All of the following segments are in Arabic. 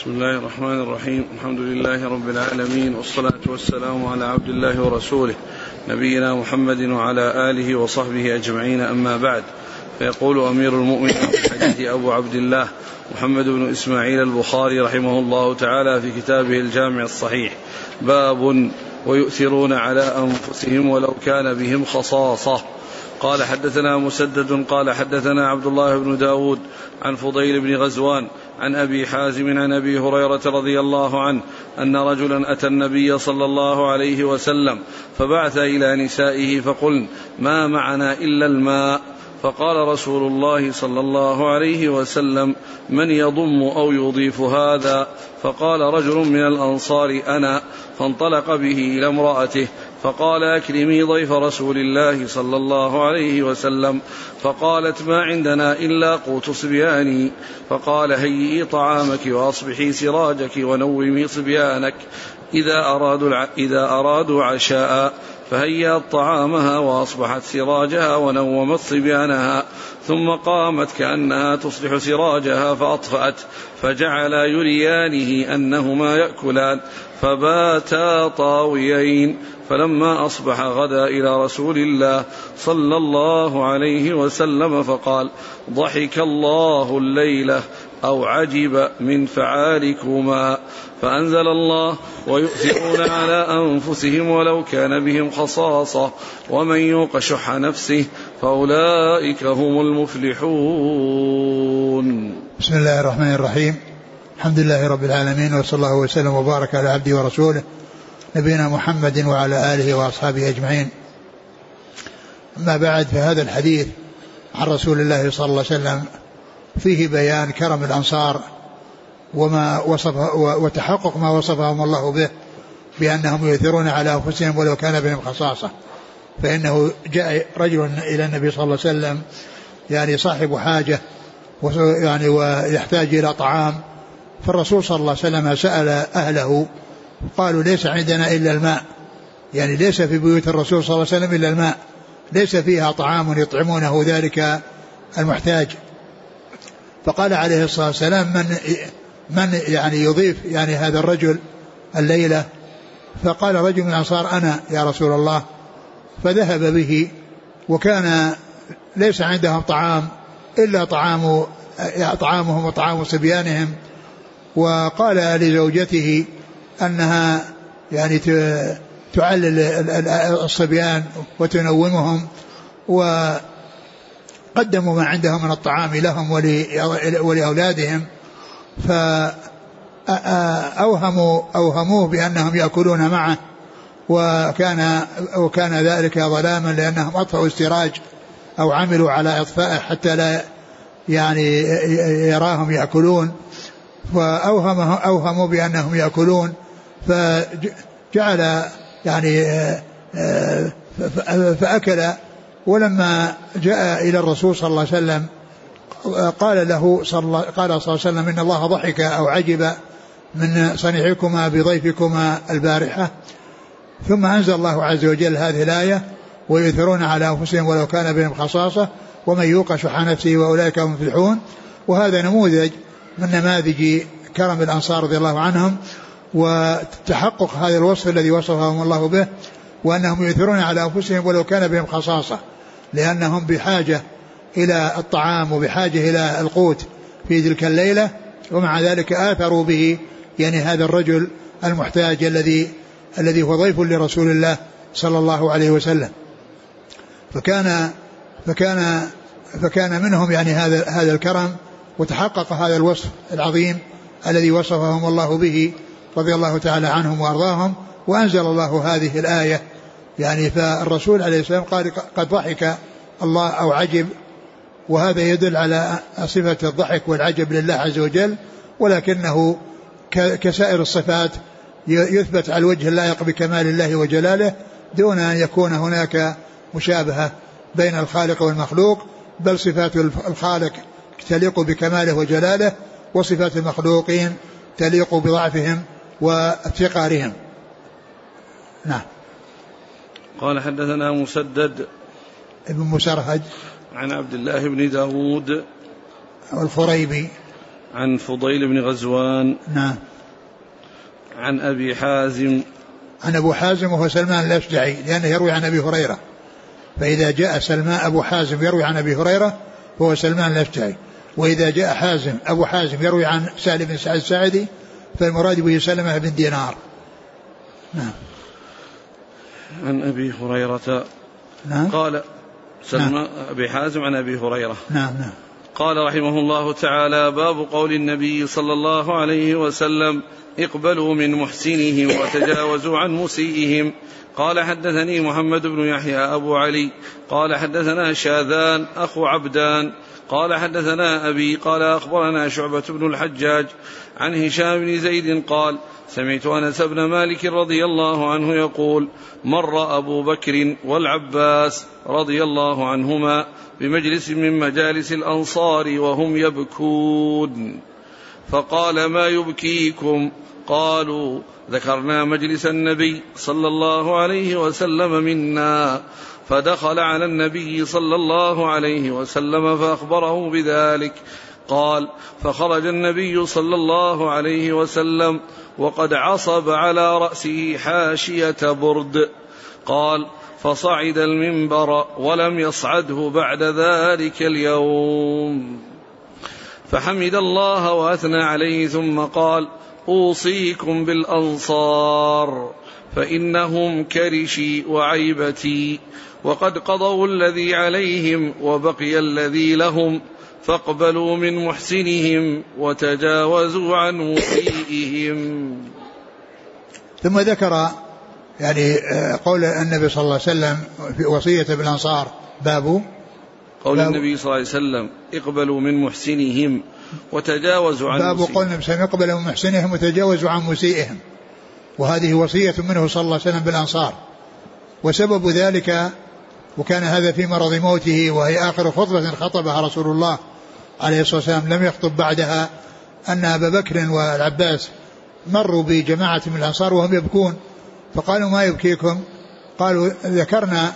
بسم الله الرحمن الرحيم. الحمد لله رب العالمين، والصلاة والسلام على عبد الله ورسوله نبينا محمد وعلى آله وصحبه أجمعين، أما بعد. فيقول أمير المؤمنين في حديث أبو عبد الله محمد بن إسماعيل البخاري رحمه الله تعالى في كتابه الجامع الصحيح: باب ويؤثرون على أنفسهم ولو كان بهم خصاصة. قال حدثنا مسدد قال حدثنا عبد الله بن داود عن فضيل بن غزوان عن أبي حازم عن أبي هريرة رضي الله عنه أن رجلا أتى النبي صلى الله عليه وسلم فبعث إلى نسائه فقلن: ما معنا إلا الماء. فقال رسول الله صلى الله عليه وسلم: من يضم أو يضيف هذا؟ فقال رجل من الأنصار: أنا. فانطلق به إلى امرأته فقال: أكرمي ضيف رسول الله صلى الله عليه وسلم. فقالت: ما عندنا إلا قوت صبياني. فقال: هيئي طعامك وأصبحي سراجك ونومي صبيانك إذا أرادوا عشاء. فهيأت طعامها وأصبحت سراجها ونومت صبيانها، ثم قامت كأنها تصلح سراجها فأطفأت، فجعلا يريانه أنهما يأكلان، فباتا طاويين. فلما أصبح غدا إلى رسول الله صلى الله عليه وسلم فقال: ضحك الله الليلة أو عجب من فعالكما. فأنزل الله: ويؤثرون على أنفسهم ولو كان بهم خصاصة ومن يوق شح نفسه فأولئك هم المفلحون. بسم الله الرحمن الرحيم. الحمد لله رب العالمين، وصلى الله وسلم وبارك على عبده ورسوله نبينا محمد وعلى آله وأصحابه أجمعين. أما بعد، فهذا الحديث عن رسول الله صلى الله عليه وسلم فيه بيان كرم الأنصار وما وصف وتحقق ما وصفهم الله به بأنهم يؤثرون على أنفسهم ولو كان بهم خصاصة. فإنه جاء رجل إلى النبي صلى الله عليه وسلم، يعني صاحب حاجة يعني ويحتاج إلى طعام، فالرسول صلى الله عليه وسلم سأل أهله قالوا: ليس عندنا إلا الماء، يعني ليس في بيوت الرسول صلى الله عليه وسلم إلا الماء، ليس فيها طعام يطعمونه ذلك المحتاج. فقال عليه الصلاة والسلام: من يعني يضيف يعني هذا الرجل الليلة؟ فقال رجل من الأنصار: أنا يا رسول الله. فذهب به، وكان ليس عندهم طعام إلا طعامهم وطعام صبيانهم. وقال لزوجته أنها يعني تعلل الصبيان وتنومهم، وقدموا ما عندهم من الطعام لهم ولأولادهم، فأوهموه بأنهم يأكلون معه، وكان ذلك ظلاما، لأنهم أطفأوا السراج أو عملوا على إطفائه حتى لا يعني يراهم يأكلون، فأوهموا بأنهم يأكلون، فجعل يعني فأكل. ولما جاء إلى الرسول صلى الله عليه وسلم قال صلى الله عليه وسلم: إن الله ضحك أو عجب من صنيعكما بضيفكما البارحة. ثم أنزل الله عز وجل هذه الآية: ويؤثرون على أنفسهم ولو كان بهم خصاصة ومن يوق شح نفسه وأولئك هم المفلحون. وهذا نموذج من نماذج كرم الأنصار رضي الله عنهم وتحقق هذا الوصف الذي وصفهم الله به، وأنهم يؤثرون على أنفسهم ولو كان بهم خصاصة، لأنهم بحاجة إلى الطعام وبحاجة إلى القوت في تلك الليلة، ومع ذلك آثروا به يعني هذا الرجل المحتاج الذي هو ضيف لرسول الله صلى الله عليه وسلم. فكان منهم يعني هذا الكرم، وتحقق هذا الوصف العظيم الذي وصفهم الله به رضي الله تعالى عنهم وأرضاهم. وأنزل الله هذه الآية، يعني فالرسول عليه السلام قال: قد ضحك الله أو عجب، وهذا يدل على صفة الضحك والعجب لله عز وجل، ولكنه كسائر الصفات يثبت على الوجه اللائق بكمال الله وجلاله، دون أن يكون هناك مشابهة بين الخالق والمخلوق، بل صفات الخالق تليق بكماله وجلاله، وصفات المخلوقين تليق بضعفهم وافتقارهم. نعم. قال حدثنا مسدد ابن مسرهد عن عبد الله بن داود الخريبي عن فضيل بن غزوان. نعم. عن أبي حازم. عن أبو حازم وهو سلمان الأشجعي لأنه يروي عن أبي هريرة، فإذا جاء سلمان أبو حازم يروي عن أبي هريرة فهو سلمان الأشجعي، وإذا جاء حازم أبو حازم يروي عن سالم بن سعد الساعدي فالمراد به سلمة بن دينار. نعم. عن أبي هريرة. نعم. قال سلمان أبي حازم عن أبي هريرة. نعم. نعم. قال رحمه الله تعالى: باب قول النبي صلى الله عليه وسلم: اقبلوا من محسنهم وتجاوزوا عن مسيئهم. قال حدثني محمد بن يحيى أبو علي قال حدثنا شاذان أخو عبدان قال حدثنا أبي قال أخبرنا شعبة بن الحجاج عن هشام بن زيد قال: سمعت أنس بن مالك رضي الله عنه يقول: مر أبو بكر والعباس رضي الله عنهما بمجلس من مجالس الأنصار وهم يبكون، فقال: ما يبكيكم؟ قالوا: ذكرنا مجلس النبي صلى الله عليه وسلم منا. فدخل على النبي صلى الله عليه وسلم فأخبره بذلك. قال: فخرج النبي صلى الله عليه وسلم وقد عصب على رأسه حاشية برد. قال: فصعد المنبر ولم يصعده بعد ذلك اليوم، فحمد الله وأثنى عليه ثم قال: أوصيكم بالأنصار فإنهم كرشي وعيبتي، وقد قضوا الذي عليهم وبقي الذي لهم، فاقبلوا من محسنهم وتجاوزوا عن مسيئهم. ثم ذكر يعني قول النبي صلى الله عليه وسلم في وصية بالأنصار. باب قول النبي صلى الله عليه وسلم: اقبلوا من محسنهم وتجاوزوا عن مسيئهم. باب قول النبي صلى الله عليه وسلم: اقبلوا من محسنهم وتجاوزوا عن مسيئهم، وهذه وصية منه صلى الله عليه وسلم بالأنصار. وسبب ذلك، وكان هذا في مرض موته وهي آخر خطبة خطبها رسول الله عليه الصلاة والسلام لم يخطب بعدها، أن أبا بكر والعباس مروا بجماعة من الأنصار وهم يبكون، فقالوا: ما يبكيكم؟ قالوا: ذكرنا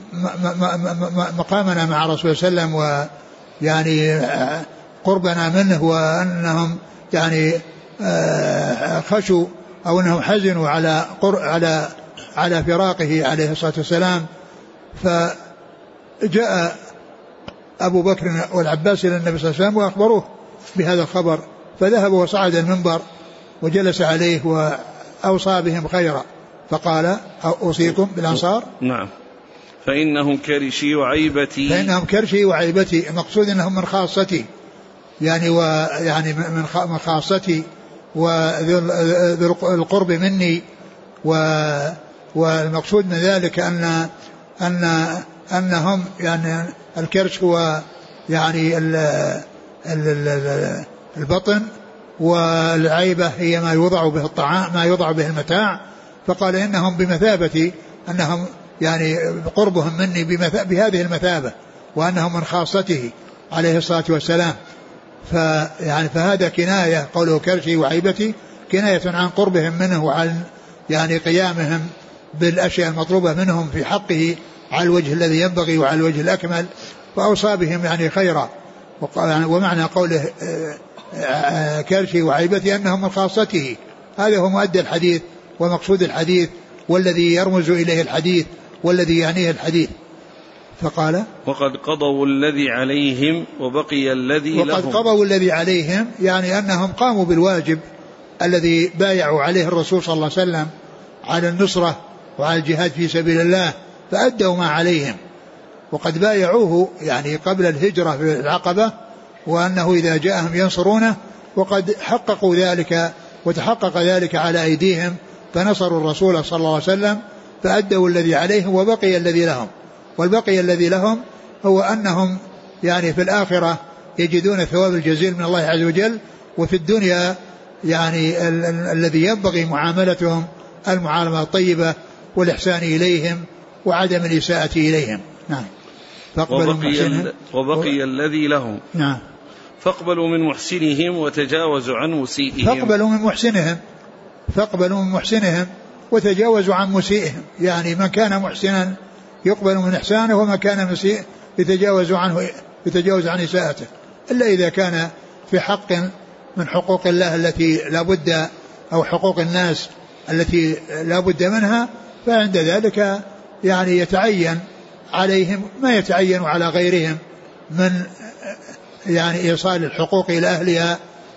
مقامنا مع رسول الله صلى الله عليه وسلم ويعني قربنا منه، وأنهم يعني خشوا أو أنهم حزنوا على فراقه عليه الصلاة والسلام. فجاء أبو بكر والعباس إلى النبي صلى الله عليه وسلم وأخبروه بهذا الخبر، فذهب وصعد المنبر وجلس عليه وأوصى بهم خيرا، فقال: أوصيكم بالأنصار. نعم. فإنهم كرشي وعيبتي. فإنهم كرشي وعيبتي، المقصود أنهم من خاصتي، يعني ويعني من خاصتي وذو القرب مني، والمقصود من ذلك أنهم يعني الكرش هو يعني البطن، والعيبة هي ما يوضع به الطعام، ما يوضع به المتاع. فقال: إنهم بمثابة أنهم يعني قربهم مني بهذه المثابة، وأنهم من خاصته عليه الصلاة والسلام. فهذا كناية، قوله كرشي وعيبتي كناية عن قربهم منه وعن يعني قيامهم بالأشياء المطلوبة منهم في حقه على الوجه الذي ينبغي وعلى الوجه الأكمل، فأوصى بهم يعني خيرا. ومعنى قوله كرشي وعيبتي أنهم من خاصته، هذا هو مؤدى الحديث ومقصود الحديث والذي يرمز إليه الحديث والذي يعنيه الحديث. فقال: وقد قضوا الذي عليهم وبقي الذي لهم. وقد قضوا الذي عليهم يعني أنهم قاموا بالواجب الذي بايعوا عليه الرسول صلى الله عليه وسلم على النصرة وعلى الجهاد في سبيل الله، فأدوا ما عليهم. وقد بايعوه يعني قبل الهجرة في العقبة، وأنه إذا جاءهم ينصرونه، وقد حققوا ذلك وتحقق ذلك على أيديهم، فنصروا الرسول صلى الله عليه وسلم، فأدوا الذي عليهم وبقي الذي لهم. والبقي الذي لهم هو أنهم يعني في الآخرة يجدون الثواب الجزيل من الله عز وجل، وفي الدنيا يعني الذي ينبغي معاملتهم المعاملة الطيبة والإحسان إليهم وعدم الإساءة إليهم. نعم. وبقي الذي لهم. نعم. فاقبلوا من محسنهم وتجاوزوا عن مسيئهم. فاقبلوا من محسنهم وتجاوزوا عن مسيئهم، يعني من كان محسنا يقبل من إحسانه، وما كان مسيء يتجاوز عن إساءته، إلا إذا كان في حق من حقوق الله التي لا بد، أو حقوق الناس التي لا بد منها، فعند ذلك يعني يتعين عليهم ما يتعين على غيرهم من يعني إيصال الحقوق إلى أهلها،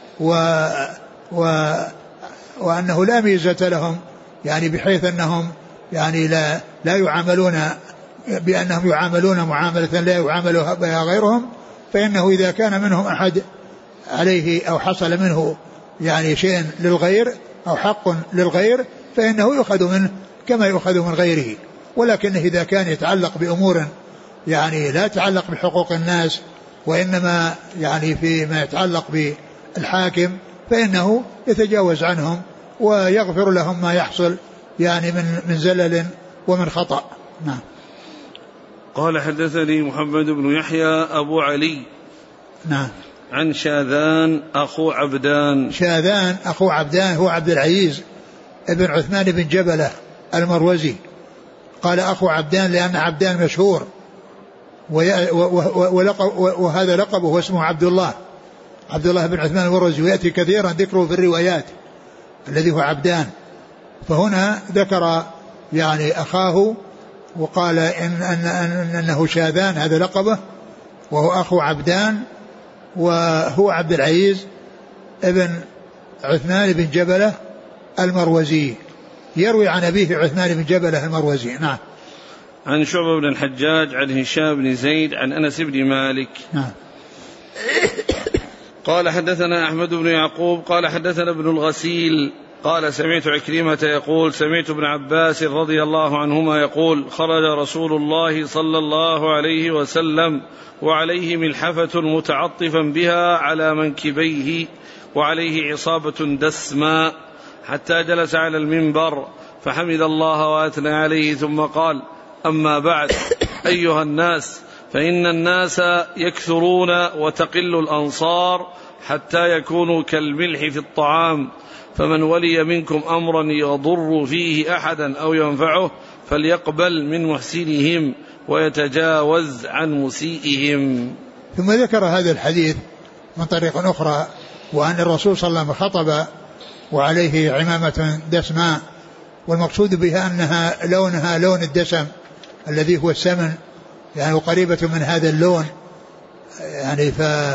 وأنه لا ميزة لهم يعني بحيث أنهم يعني لا يعاملون بأنهم يعاملون معاملة لا يعامل بها غيرهم. فإنه إذا كان منهم أحد عليه أو حصل منه يعني شيء للغير أو حق للغير فإنه يؤخذ منه كما يؤخذ من غيره. ولكن إذا كان يتعلق بأمور يعني لا يتعلق بحقوق الناس وإنما يعني فيما يتعلق بالحاكم فإنه يتجاوز عنهم ويغفر لهم ما يحصل يعني من زلل ومن خطأ. نعم. قال حدثني محمد بن يحيى أبو علي. نعم. عن شاذان أخو عبدان. شاذان أخو عبدان هو عبد العزيز ابن عثمان بن جبلة المروزي. قال أخو عبدان لأن عبدان مشهور وهذا لقبه واسمه عبد الله بن عثمان المروزي، ويأتي كثيرا ذكره في الروايات الذي هو عبدان. فهنا ذكر يعني أخاه وقال أنه شاذان هذا لقبه وهو أخو عبدان، وهو عبد العزيز ابن عثمان بن جبلة المروزي، يروي عن أبيه عثمان بن جبلة المروزي. نعم. عن شعبة بن الحجاج عن هشام بن زيد عن أنس بن مالك. نعم. قال حدثنا أحمد بن يعقوب قال حدثنا ابن الغسيل قال سمعت عكرمة يقول سمعت ابن عباس رضي الله عنهما يقول خرج رسول الله صلى الله عليه وسلم وعليه ملحفة متعطفا بها على منكبيه وعليه عصابة دسماء حتى جلس على المنبر فحمد الله وأثنى عليه ثم قال أما بعد أيها الناس فإن الناس يكثرون وتقل الأنصار حتى يكونوا كالملح في الطعام فمن ولي منكم أمرا يضر فيه أحدا أو ينفعه فليقبل من محسنهم ويتجاوز عن مسيئهم. ثم ذكر هذا الحديث من طريق أخرى وأن الرسول صلى الله عليه وسلم خطب وعليه عمامة دسماء، والمقصود بها أنها لونها لون الدسم الذي هو السمن يعني وقريبة من هذا اللون يعني.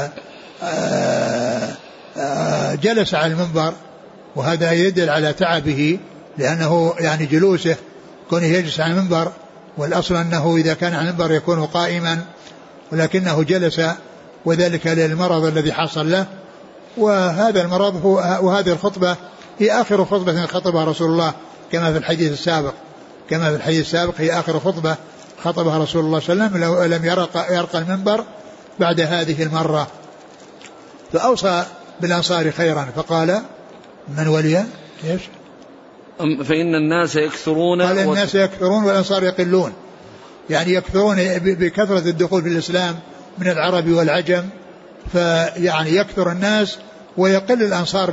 جلس على المنبر وهذا يدل على تعبه لأنه يعني جلوسه كونه يجلس على المنبر، والأصل أنه إذا كان على المنبر يكون قائما ولكنه جلس وذلك للمرض الذي حصل له. وهذا المرض وهذه الخطبة هي آخر خطبة خطبها رسول الله كما في الحديث السابق هي آخر خطبة خطبها رسول الله صلى الله عليه وسلم لم يرقى المنبر بعد هذه المرة. فأوصى بالأنصار خيرا فقال من ولي إيش؟ فإن الناس يكثرون قال الناس يكثرون والأنصار يقلون، يعني يكثرون بكثرة الدخول في الإسلام من العرب والعجم، فيعني يكثر الناس ويقل الأنصار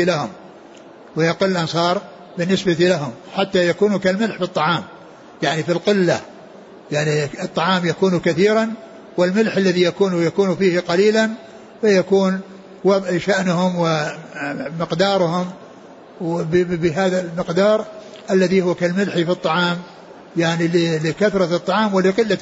بالنسبة لهم حتى يكونوا كالملح في الطعام يعني في القلة، يعني الطعام يكون كثيرا والملح الذي يكون فيه قليلا فيكون شأنهم ومقدارهم بهذا المقدار الذي هو كالملح في الطعام يعني لكثرة الطعام ولقلة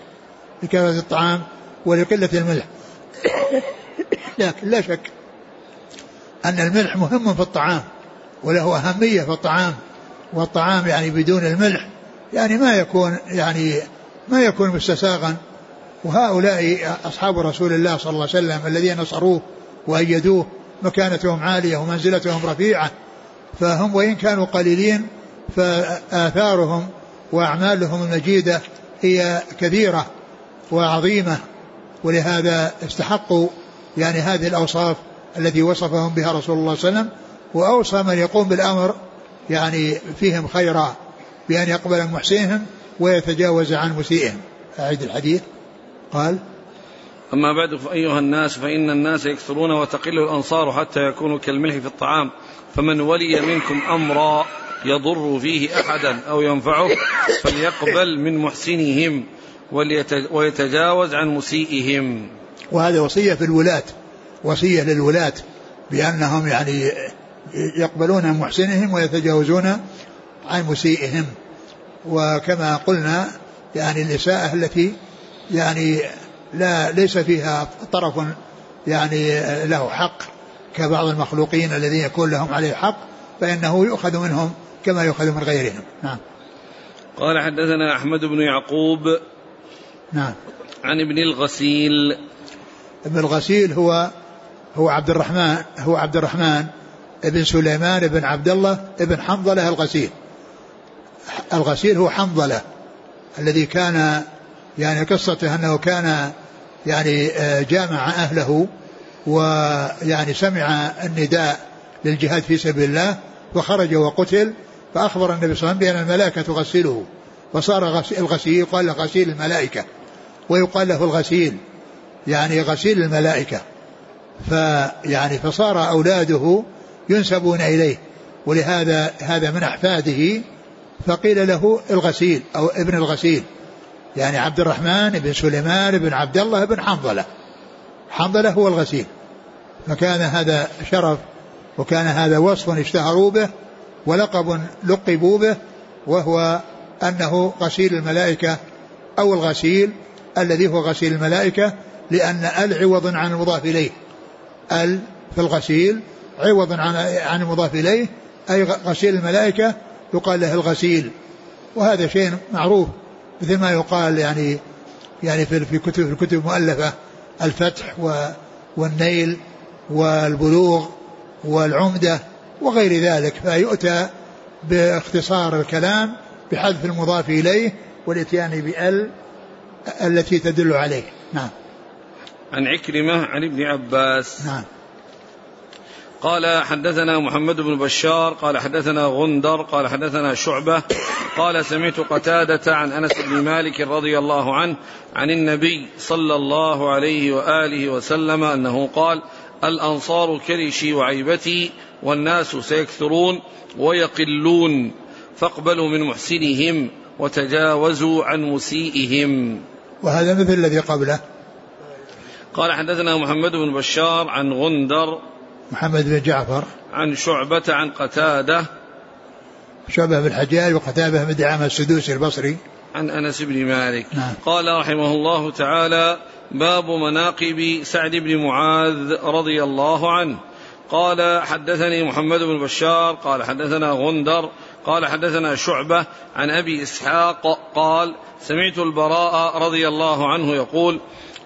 الملح. لكن لا شك أن الملح مهم في الطعام وله أهمية في الطعام، والطعام يعني بدون الملح يعني ما يكون مستساغا. وهؤلاء أصحاب رسول الله صلى الله عليه وسلم الذين نصروه وأيدوه مكانتهم عالية ومنزلتهم رفيعة، فهم وإن كانوا قليلين فآثارهم وأعمالهم المجيدة هي كثيرة وعظيمة، ولهذا استحقوا يعني هذه الأوصاف التي وصفهم بها رسول الله صلى الله عليه وسلم. وأوصى من يقوم بالأمر يعني فيهم خيرا بأن يقبل محسنهم ويتجاوز عن مسيئهم. أعيد الحديث. قال أما بعد أيها الناس فإن الناس يكثرون وتقل الأنصار حتى يكونوا كالملح في الطعام فمن ولي منكم أمرا يضر فيه أحدا أو ينفعه فليقبل من محسنهم ويتجاوز عن مسيئهم. وهذا وصية في الولاة، وصية للولاة بأنهم يعني يقبلون محسنهم ويتجاوزون عن مسيئهم. وكما قلنا يعني الإساءة التي يعني ليس فيها طرف يعني له حق كبعض المخلوقين الذين يكون لهم عليه حق، فإنه يؤخذ منهم كما يؤخذ من غيرهم. نعم. قال حدثنا أحمد بن يعقوب نعم عن ابن الغسيل. ابن الغسيل هو عبد الرحمن ابن سليمان ابن عبد الله ابن حنظلة الغسيل. الغسيل هو حنظلة الذي كان يعني قصته أنه كان يعني جامع أهله ويعني سمع النداء للجهاد في سبيل الله فخرج وقتل، فأخبر النبي صلى الله عليه وسلم بأن الملائكة تغسله، فصار الغسيل يقال له غسيل الملائكة ويقال له الغسيل يعني غسيل الملائكة. فيعني فصار أولاده ينسبون إليه، ولهذا هذا من أحفاده فقيل له الغسيل أو ابن الغسيل، يعني عبد الرحمن بن سليمان بن عبد الله بن حنظلة. حنظلة هو الغسيل، فكان هذا شرف وكان هذا وصف اشتهروا به ولقب لقبوا به، وهو أنه غسيل الملائكة أو الغسيل الذي هو غسيل الملائكة، لأن عوض عن المضاف إليه، في الغسيل عوض عن المضاف إليه، أي غسيل الملائكة يقال له الغسيل. وهذا شيء معروف مثل ما يقال يعني في الكتب المؤلفة الفتح والنيل والبلوغ والعمدة وغير ذلك، فيؤتى باختصار الكلام بحذف المضاف إليه والاتيان بال التي تدل عليه. نعم. عن عكرمة عن ابن عباس. نعم. قال حدثنا محمد بن بشار قال حدثنا غندر قال حدثنا شعبة قال سمعت قتادة عن أنس بن مالك رضي الله عنه عن النبي صلى الله عليه وآله وسلم أنه قال: الأنصار كرشي وعيبتي والناس سيكثرون ويقلون، فاقبلوا من محسنهم وتجاوزوا عن مسيئهم. وهذا مثل الذي قبله. قال حدثنا محمد بن بشار عن غندر محمد بن جعفر عن شعبة عن قتادة شعبة بن الحجاج وقتادة بن دعامة السدوسي البصري عن أنس بن مالك. نعم. قال رحمه الله تعالى: باب مناقب سعد بن معاذ رضي الله عنه. قال حدثني محمد بن بشار قال حدثنا غندر قال حدثنا شعبة عن أبي إسحاق قال: سمعت البراء رضي الله عنه يقول: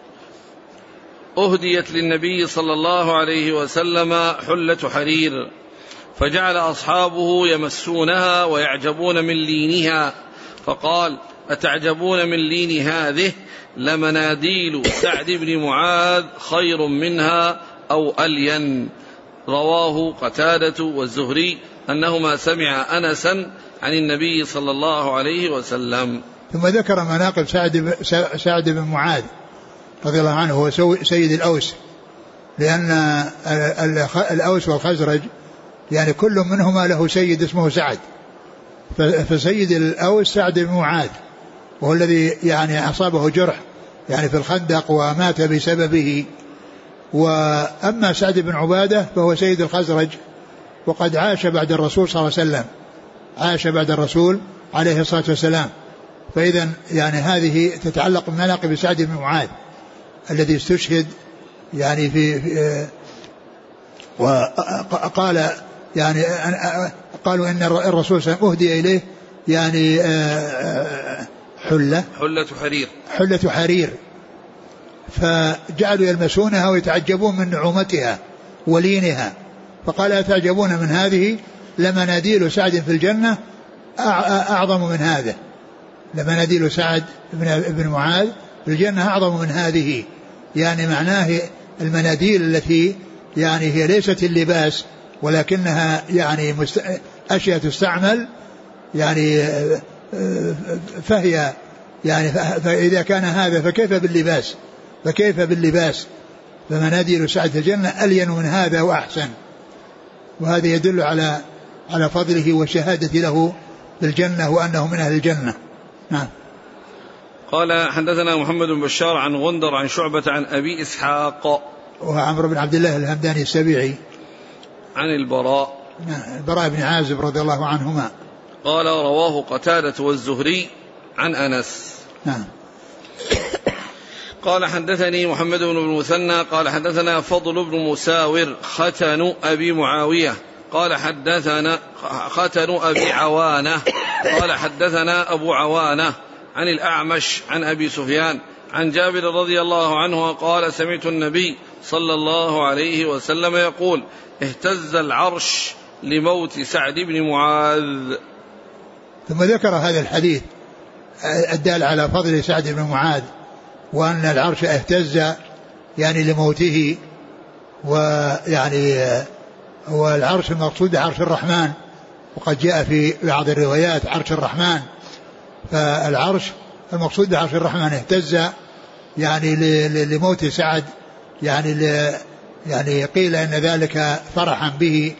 أهديت للنبي صلى الله عليه وسلم حلة حرير، فجعل أصحابه يمسونها ويعجبون من لينها، فقال: أتعجبون من لين هذه؟ لمناديل سعد بن معاذ خير منها أو ألين. رواه قتادة والزهري أنهما سمع أنسا عن النبي صلى الله عليه وسلم. ثم ذكر مناقب سعد بن معاذ رضي الله عنه، هو سيد الأوس، لأن الأوس والخزرج يعني كل منهما له سيد اسمه سعد، فسيد الأوس سعد بن معاذ، وهو الذي يعني أصابه جرح يعني في الخندق ومات بسببه. وأما سعد بن عبادة فهو سيد الخزرج، وقد عاش بعد الرسول صلى الله عليه وسلم، عاش بعد الرسول عليه الصلاة والسلام. فإذا يعني هذه تتعلق بمناقب سعد بن معاذ الذي استشهد يعني في وقال يعني قالوا إن الرسول صلى الله عليه وسلم أهدي إليه يعني حلة حرير، فجعلوا يلمسونها ويتعجبون من نعومتها ولينها، فقال: أتعجبون من هذه؟ لمناديل سعد في الجنة أعظم من هذا. لمناديل سعد بن معاذ في الجنة أعظم من هذه، يعني معناه المناديل التي يعني هي ليست اللباس ولكنها يعني أشياء تستعمل يعني فهي يعني فإذا كان هذا فكيف باللباس؟ فمناديل سعد في الجنة ألين من هذا وأحسن، وهذا يدل على فضله وشهادة له بالجنة وأنه من أهل الجنة. نعم. قال حدثنا محمد بن بشار عن غندر عن شعبة عن أبي إسحاق وعمرو بن عبد الله الهمداني السبيعي عن البراء. البراء بن عازب رضي الله عنهما. قال رواه قتادة والزهري عن أنس. نعم. قال حدثني محمد بن المثنى قال حدثنا فضل بن مساور ختن أبي معاوية قال حدثنا ختن أبي عوانة قال حدثنا أبو عوانة عن الأعمش عن أبي سفيان عن جابر رضي الله عنه قال سمعت النبي صلى الله عليه وسلم يقول اهتز العرش لموت سعد بن معاذ. ثم ذكر هذا الحديث الدال على فضل سعد بن معاذ وأن العرش اهتز يعني لموته. ويعني والعرش المقصود عرش الرحمن، وقد جاء في بعض الروايات عرش الرحمن. فالعرش المقصود عرش الرحمن اهتز يعني لموت سعد، يعني قيل ان ذلك فرحا به.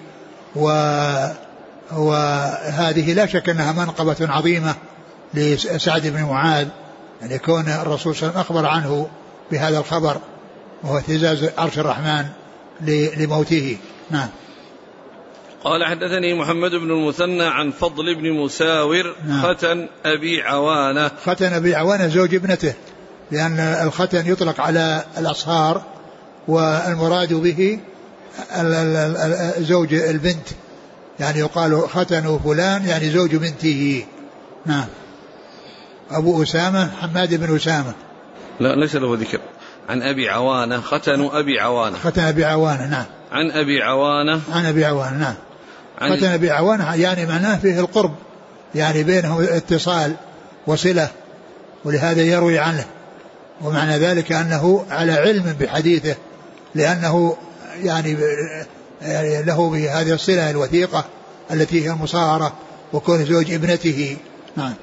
وهذه لا شك انها منقبة عظيمة لسعد بن معاذ، يعني كون الرسول صلى الله عليه وسلم اخبر عنه بهذا الخبر وهو اهتزاز عرش الرحمن لموته. نعم. قال حدثني محمد بن المثنى عن فضل بن مساور ختن أبي عوانة. ختن أبي عوانة زوج ابنته، لأن الختن يطلق على الأصهار والمراد به زوج البنت، يعني يقال ختن فلان يعني زوج بنته. نعم. أبو أسامة حماد بن أسامة. لا ليس له ذكر. عن أبي عوانة ختن أبي عوانة. ختن أبي عوانة. نعم. عن أبي عوانة. عن أبي عوانة. نعم. ختن أبي عوانة يعني معناه فيه القرب، يعني بينهم اتصال وصلة، ولهذا يروي عنه، ومعنى ذلك أنه على علم بحديثه، لأنه يعني له بهذه الصلة الوثيقة التي هي المصاهرة وكون زوج ابنته. نعم.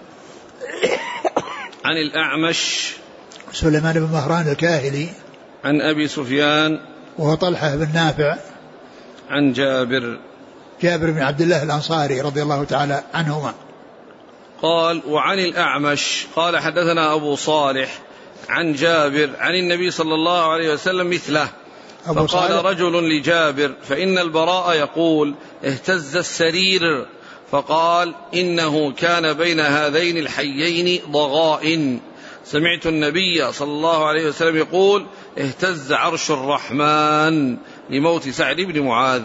عن الأعمش سليمان بن مهران الكاهلي عن أبي سفيان وهو طلحة بن نافع عن جابر بن عبد الله الأنصاري رضي الله تعالى عنهما. قال وعن الأعمش قال حدثنا أبو صالح عن جابر عن النبي صلى الله عليه وسلم مثله. فقال رجل لجابر فإن البراء يقول اهتز السرير، فقال إنه كان بين هذين الحيين ضغائن، سمعت النبي صلى الله عليه وسلم يقول اهتز عرش الرحمن لموت سعد بن معاذ.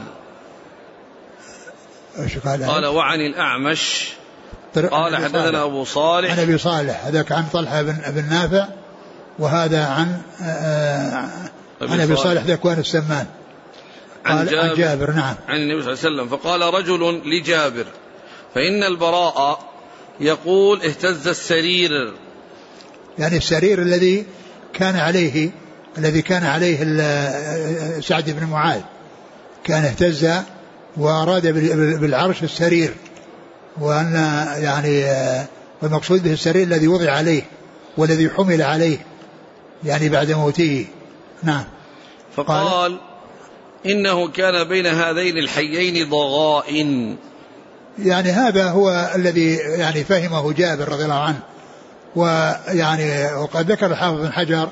قال وعن الأعمش قال حدثنا أبو صالح عن أبي صالح، هذاك عن طلحة بن نافع، وهذا عن أبي صالح ذكوان السمان عن جابر. نعم. عن النبي صلى الله عليه وسلم. فقال رجل لجابر فإن البراء يقول اهتز السرير، يعني السرير الذي كان عليه سعد بن معاذ، كان اهتز وأراد بالعرش السرير، وأن يعني المقصود به السرير الذي وضع عليه والذي حمل عليه يعني بعد موته. نعم. فقال إنه كان بين هذين الحيين ضغائن، يعني هذا هو الذي يعني فهمه جابر رضي الله عنه. ويعني وقد ذكر الحافظ بن حجر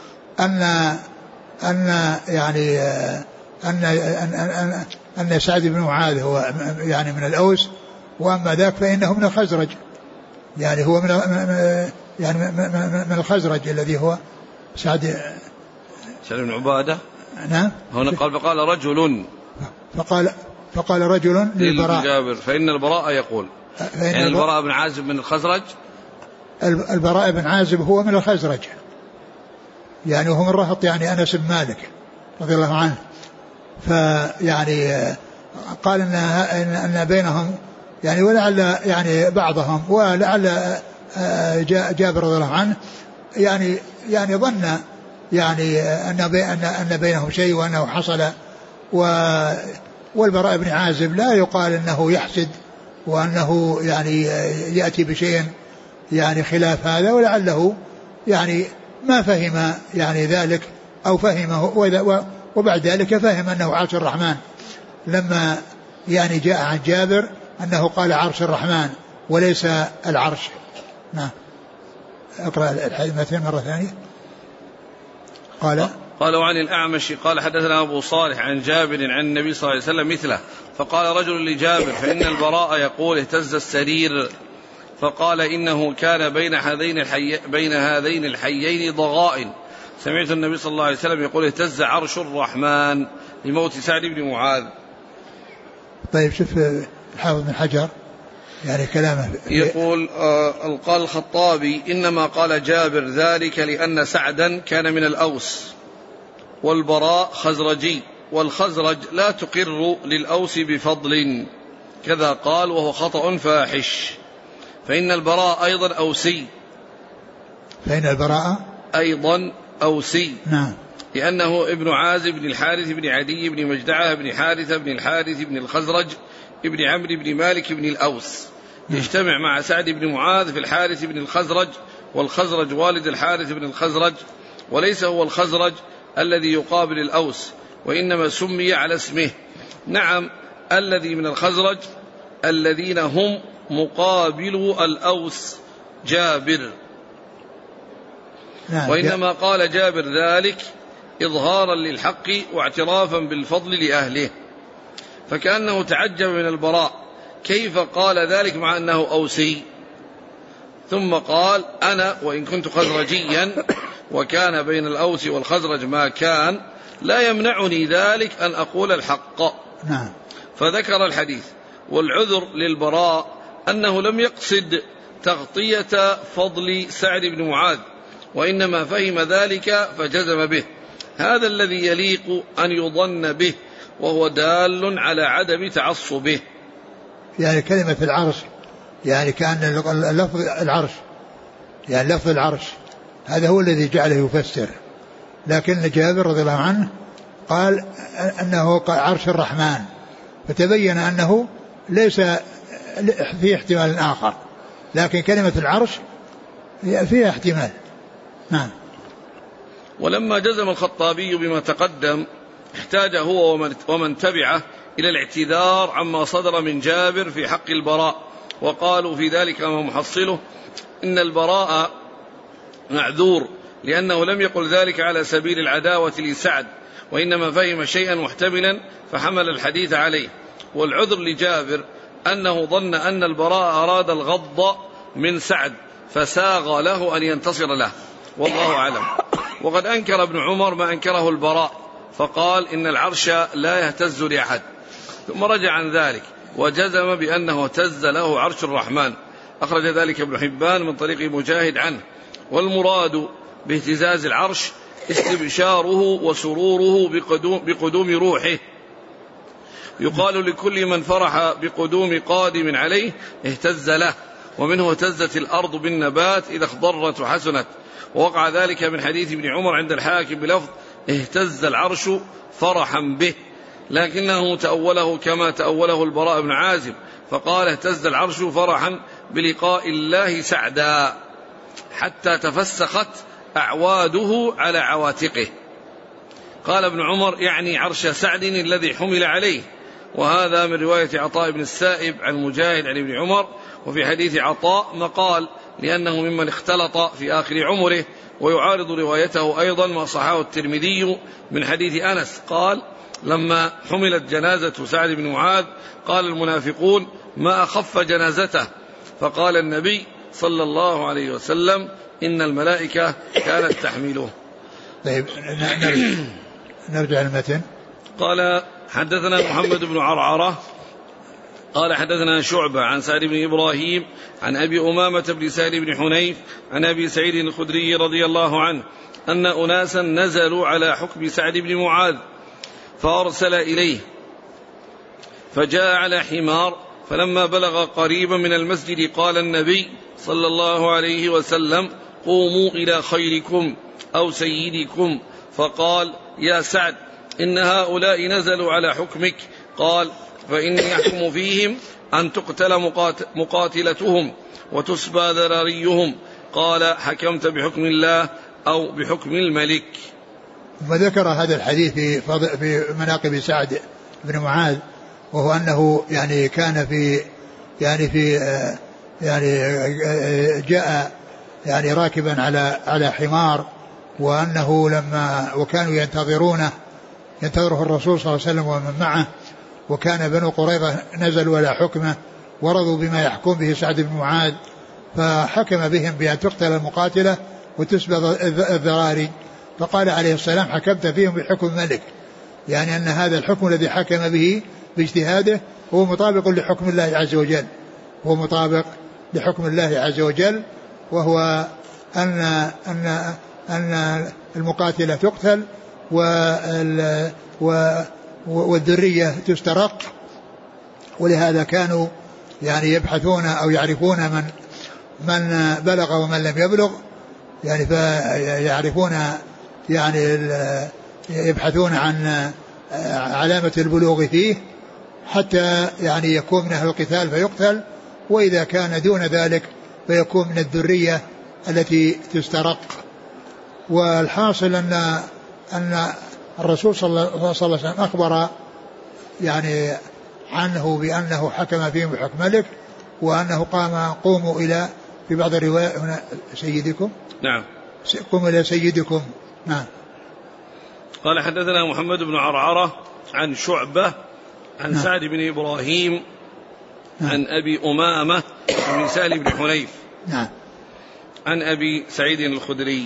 أن سعد بن معاذ هو يعني من الأوس، وأما ذاك فإنه من الخزرج، يعني هو من الخزرج الذي هو سعد بن عبادة. نعم. هنا قال فقال رجل للبراء جابر فإن البراء يقول يعني البراء بن عازب من الخزرج. البراء بن عازب هو من الخزرج، يعني وهو من رهط يعني أنس بن مالك رضي الله عنه. فيعني قال أن بينهم يعني ولعل يعني بعضهم ولعل جابر رضي الله عنه يعني ظن يعني أن بينهم شيء وأنه حصل. والبراء بن عازب لا يقال أنه يحسد وأنه يعني يأتي بشيء يعني خلاف هذا، ولعله يعني ما فهم يعني ذلك أو فهمه، وبعد ذلك فهم أنه عرش الرحمن لما يعني جاء عن جابر أنه قال عرش الرحمن وليس العرش. نعم. اقرأ الحديث مرة ثانية. قال وعن الأعمش قال حدثنا أبو صالح عن جابر عن النبي صلى الله عليه وسلم مثله. فقال رجل لجابر فإن البراء يقول اهتز السرير، فقال إنه كان بين هذين الحيين ضغائن، سمعت النبي صلى الله عليه وسلم يقول اهتز عرش الرحمن لموت سعد بن معاذ. طيب شوف الحافظ بن حجر يعني كلامه يقول قال الخطابي إنما قال جابر ذلك لأن سعدا كان من الأوس والبراء خزرجي، والخزرج لا تقر للأوس بفضل، كذا قال وهو خطأ فاحش. فإن البراء أيضا أوسي، فإن البراء أيضا أوسي نعم، لأنه ابن عازب بن الحارث بن عدي بن مجدعة بن حارثة بن الحارث بن الخزرج ابن عمرو بن مالك بن الأوس، يجتمع مع سعد بن معاذ في الحارث بن الخزرج، والخزرج والد الحارث بن الخزرج، وليس هو الخزرج الذي يقابل الأوس، وإنما سمي على اسمه. نعم الذي من الخزرج الذين هم مقابل الأوس جابر، وإنما قال جابر ذلك إظهارا للحق واعترافا بالفضل لأهله. فكأنه تعجب من البراء كيف قال ذلك مع أنه أوسي، ثم قال أنا وإن كنت خزرجيا وكان بين الأوس والخزرج ما كان لا يمنعني ذلك أن أقول الحق. فذكر الحديث. والعذر للبراء أنه لم يقصد تغطية فضل سعد بن معاذ، وإنما فهم ذلك فجزم به، هذا الذي يليق أن يظن به، وهو دال على عدم تعصبه. يعني كلمة العرش يعني كان اللفظ العرش، يعني لفظ العرش هذا هو الذي جعله يفسر، لكن جابر رضي الله عنه قال أنه عرش الرحمن، فتبين أنه ليس فيه احتمال آخر، لكن كلمة العرش فيها احتمال. نعم. ولما جزم الخطابي بما تقدم احتاج هو ومن تبعه إلى الاعتذار عما صدر من جابر في حق البراء، وقالوا في ذلك ما محصله إن البراء معذور لأنه لم يقل ذلك على سبيل العداوة لسعد، وإنما فهم شيئا محتملا فحمل الحديث عليه. والعذر لجابر أنه ظن أن البراء أراد الغض من سعد فساغ له أن ينتصر له، والله أعلم. وقد أنكر ابن عمر ما أنكره البراء فقال إن العرش لا يهتز لأحد، ثم رجع عن ذلك وجزم بأنه اهتز له عرش الرحمن، أخرج ذلك ابن حبان من طريق مجاهد عنه. والمراد باهتزاز العرش استبشاره وسروره بقدوم روحه، يقال لكل من فرح بقدوم قادم عليه اهتز له، ومنه اهتزت الأرض بالنبات إذا اخضرت وحسنت. ووقع ذلك من حديث ابن عمر عند الحاكم بلفظ اهتز العرش فرحا به، لكنه تأوله كما تأوله البراء بن عازب فقال اهتز العرش فرحا بلقاء الله سعدا حتى تفسخت أعواده على عواتقه. قال ابن عمر يعني عرش سعد الذي حمل عليه، وهذا من رواية عطاء بن السائب عن مجاهد عن ابن عمر. وفي حديث عطاء مقال لأنه ممن اختلط في آخر عمره، ويعارض روايته أيضا ما صححه الترمذي من حديث أنس قال لما حملت جنازة سعد بن معاذ قال المنافقون ما أخف جنازته، فقال النبي صلى الله عليه وسلم إن الملائكة كانت تحمله. طيب نرجع المتن. قال حدثنا محمد بن عرعرة قال حدثنا شعبة عن سعد بن إبراهيم عن أبي أمامة بن سهل بن حنيف عن أبي سعيد الخدري رضي الله عنه أن أناسا نزلوا على حكم سعد بن معاذ فأرسل إليه فجاء على حمار، فلما بلغ قريبا من المسجد قال النبي صلى الله عليه وسلم قوموا إلى خيركم أو سيدكم، فقال يا سعد إن هؤلاء نزلوا على حكمك، قال فإني أحكم فيهم أن تقتل مقاتلتهم وتسبى ذراريهم، قال حكمت بحكم الله أو بحكم الملك. وذكر هذا الحديث في مناقب سعد بن معاذ، وهو أنه يعني كان جاء يعني راكبا على حمار، وأنه وكانوا ينتظره الرسول صلى الله عليه وسلم ومن معه، وكان بنو قريظة نزلوا على حكمه ورضوا بما يحكم به سعد بن معاذ، فحكم بهم بأن تقتل المقاتلة وتسبغ الذراري. فقال عليه السلام: حكمت فيهم بحكم الملك، يعني أن هذا الحكم الذي حكم به باجتهاده هو مطابق لحكم الله عز وجل، هو مطابق لحكم الله عز وجل، وهو أن المقاتلة تقتل والذرية تسترق. ولهذا كانوا يعني يبحثون أو يعرفون من بلغ ومن لم يبلغ، يعني فيعرفون يعني يبحثون عن علامة البلوغ فيه حتى يعني يكون من أهل القتال فيقتل، وإذا كان دون ذلك فيكون من الذرية التي تسترق. والحاصل أن الرسول صلى الله عليه وسلم أخبر يعني عنه بأنه حكم فيهم بحكم ملك، وأنه قوموا إلى في بعض الروايات هنا سيدكم، نعم، قوموا إلى سيدكم. نعم. قال حدثنا محمد بن عرعرة عن شعبة عن سعد بن إبراهيم عن أبي أمامة بن سهل بن حنيف عن أبي سعيد الخدري.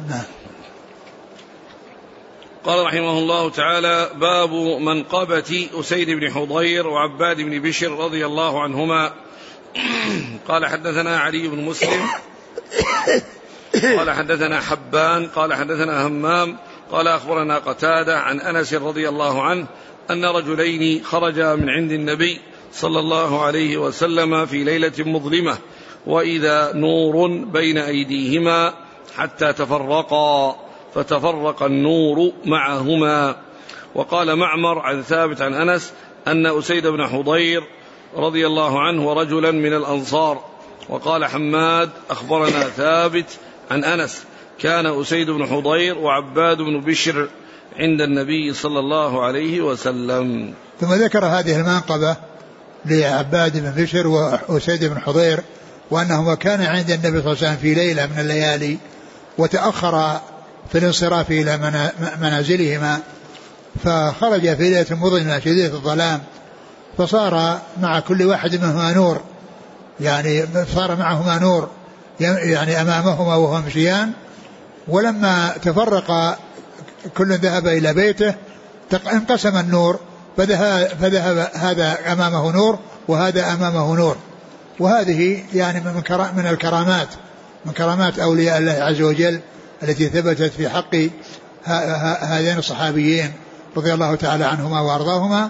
قال رحمه الله تعالى: باب منقبة أسيد بن حضير وعباد بن بشر رضي الله عنهما. قال حدثنا علي بن مسلم قال حدثنا حبان قال حدثنا همام قال أخبرنا قتادة عن أنس رضي الله عنه أن رجلين خرجا من عند النبي صلى الله عليه وسلم في ليلة مظلمة، وإذا نور بين أيديهما حتى تفرقا، فتفرق النور معهما. وقال معمر عن ثابت عن أنس أن أسيد بن حضير رضي الله عنه ورجلا من الأنصار. وقال حماد أخبرنا ثابت عن أنس كان أسيد بن حضير وعباد بن بشر عند النبي صلى الله عليه وسلم. ثم ذكر هذه المنقبة لعباد بن بشر وأسيد بن حضير، وأنهما كان عند النبي صلى الله عليه وسلم في ليلة من الليالي، وتأخر في الانصراف إلى منازلهما، فخرج في ليلة مظلمة شديدة الظلام، فصار مع كل واحد منهما نور، يعني صار معهما نور يعني أمامهما وهو مشيان. ولما تفرق كل ذهب إلى بيته انقسم النور، فذهب هذا أمامه نور وهذا أمامه نور. وهذه يعني من الكرامات، من كرامات أولياء الله عز وجل التي ثبتت في حق هذين الصحابيين رضي الله تعالى عنهما وأرضاهما.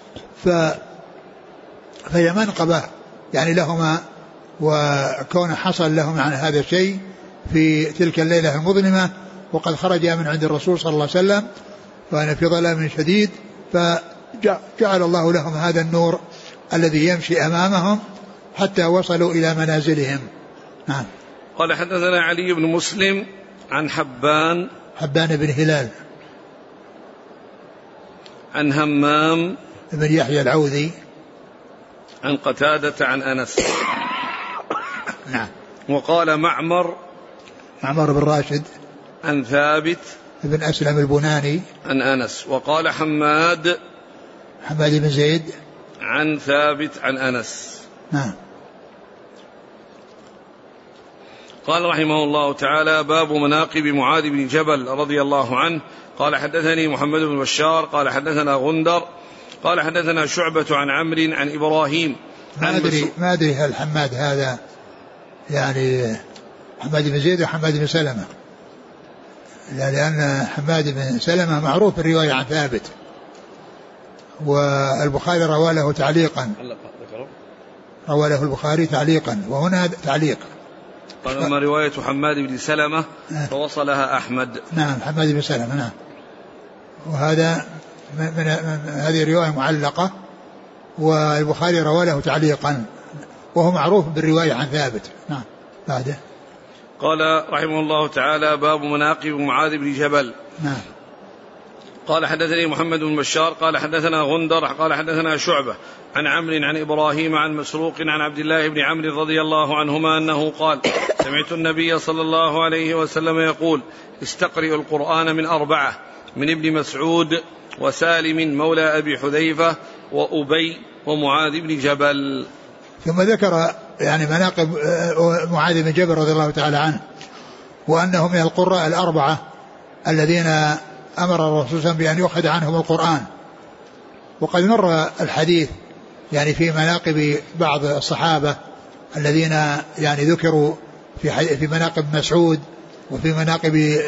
فهي منقبة يعني لهما، وكون حصل لهم عن هذا الشيء في تلك الليلة المظلمة، وقد خرج من عند الرسول صلى الله عليه وسلم وأنا في ظلام شديد، فجعل الله لهم هذا النور الذي يمشي أمامهم حتى وصلوا إلى منازلهم. نعم. قال حدثنا علي بن مسلم عن حبان بن هلال عن همام بن يحيى العوذي عن قتادة عن أنس. نعم. وقال معمر بن راشد عن ثابت بن أسلم البناني عن أنس. وقال حماد بن زيد عن ثابت عن أنس. نعم. قال رحمه الله تعالى: باب مناقب معاذ بن جبل رضي الله عنه. قال حدثني محمد بن بشار قال حدثنا غندر قال حدثنا شعبة عن عمرو عن إبراهيم. ما أدري هل حماد هذا يعني حماد بن زيد وحماد بن سلمة، لأن حماد بن سلمة معروف بالرواية عن ثابت، والبخاري رواه له تعليقا، رواه له البخاري تعليقا، وهنا تعليق. أما رواية حماد بن سلمة فوصلها أحمد. نعم، حماد بن سلمة. نعم. وهذا من هذه رواية معلقة، والبخاري رواه له تعليقا، وهو معروف بالرواية عن ثابت. نعم. بعده قال رحمه الله تعالى: باب مناقب معاذ بن جبل. نعم. قال حدثني محمد بن بشار قال حدثنا غندر قال حدثنا شعبة عن عمرو عن إبراهيم عن مسروق عن عبد الله بن عمرو رضي الله عنهما أنه قال سمعت النبي صلى الله عليه وسلم يقول استقرئوا القرآن من 4: من ابن مسعود وسالم مولى أبي حذيفة وأبي ومعاذ بن جبل. ثم ذكر يعني مناقب معاذ بن جبل رضي الله تعالى عنه وأنه من القراء 4 الذين أمر الرسول صلى الله عليه وسلم بأن يؤخذ عنهم القرآن. وقد مر الحديث يعني في مناقب بعض الصحابة الذين يعني ذكروا في مناقب مسعود وفي مناقب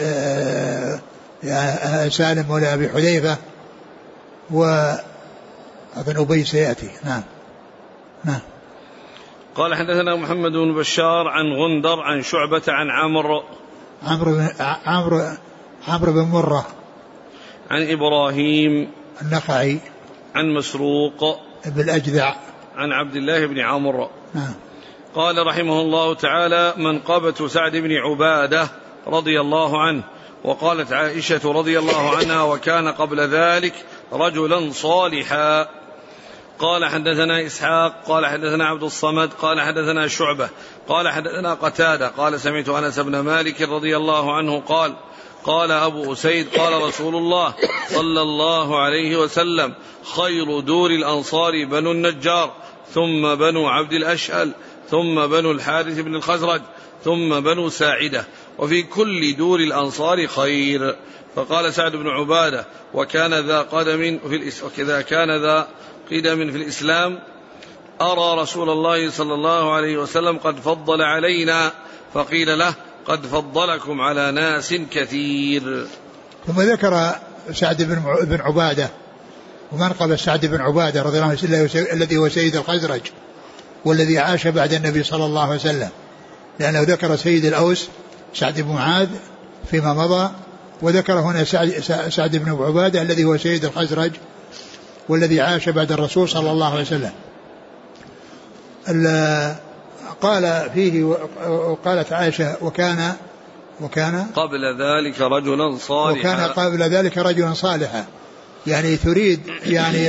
سالم مولى أبي حذيفة وأظن أبي سيأتي. نعم. قال حدثنا محمد بن بشار عن غندر عن شعبة عن عمرو بن مرة عن إبراهيم النخعي عن مسروق بالأجذع عن عبد الله بن عمرو. قال رحمه الله تعالى: منقبة سعد بن عبادة رضي الله عنه. وقالت عائشة رضي الله عنها: وكان قبل ذلك رجلا صالحا. قال حدثنا إسحاق قال حدثنا عبد الصمد قال حدثنا شعبة قال حدثنا قتادة قال سمعت أنس بن مالك رضي الله عنه قال: قال أبو أسيد: قال رسول الله صلى الله عليه وسلم: خير دور الأنصار بنو النجار، ثم بنو عبد الأشهل، ثم بنو الحارث بن الخزرج، ثم بنو ساعدة، وفي كل دور الأنصار خير. فقال سعد بن عبادة: وكان ذا قدم في الإسلام أرى رسول الله صلى الله عليه وسلم قد فضل علينا، فقيل له: قد فضلكم على ناس كثير. ثم ذكر سعد بن عبادة ومنقب سعد بن عبادة رضي الله عنه الذي هو سيد الخزرج والذي عاش بعد النبي صلى الله عليه وسلم، لأنه ذكر سيد الأوس سعد بن معاذ فيما مضى، وذكر هنا سعد بن عبادة الذي هو سيد الخزرج والذي عاش بعد الرسول صلى الله عليه وسلم. قال فيه وقالت عائشة: وكان قبل ذلك رجلا صالحا. يعني تريد يعني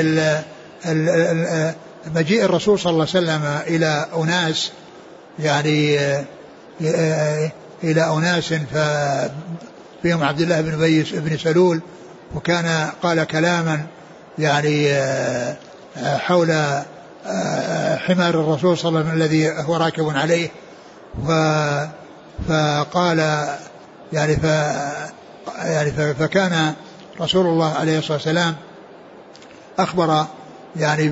مجيء الرسول صلى الله عليه وسلم إلى أناس، يعني إلى أناس فيهم عبد الله بن أبي بن سلول، وكان قال كلاما يعني حول حمار الرسول صلى الله عليه وسلم الذي هو راكب عليه، فقال يعني فكان رسول الله عليه الصلاة والسلام أخبر يعني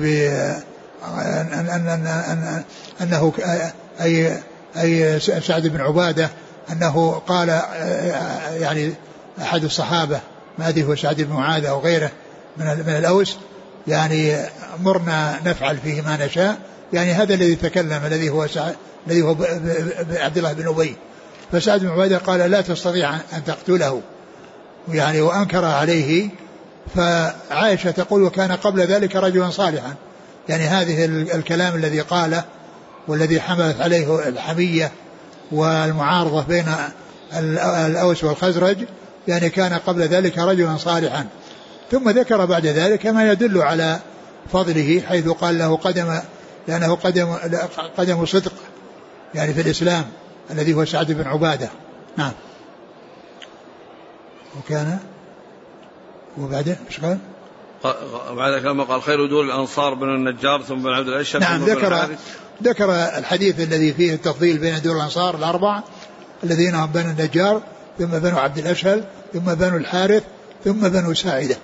أنه أي سعد بن عبادة أنه قال يعني أحد الصحابة، ما أدري هو سعد بن معاذ أو غيره من الأوس، يعني مرنا نفعل فيه ما نشاء، يعني هذا الذي تكلم الذي هو عبد الله بن أبي. فسعد بن عبادة قال: لا تستطيع أن تقتله، يعني وأنكر عليه. فعائشة تقول: وكان قبل ذلك رجلا صالحا، يعني هذه الكلام الذي قاله والذي حملت عليه الحمية والمعارضة بين الأوس والخزرج، يعني كان قبل ذلك رجلا صالحا. ثم ذكر بعد ذلك ما يدل على فضله، حيث قال له لأنه قدم صدق يعني في الإسلام الذي هو سعد بن عبادة. نعم. وكان وبعده ايش قال؟ بعد كلمة قال: خير دور الأنصار بن النجار، ثم بن عبد الأشهل. نعم. ذكر الحديث الذي فيه التفضيل بين دور الأنصار 4 الذين هم بنو النجار، ثم بنو عبد الأشهل، ثم بنو الحارث، ثم بنو ساعدة.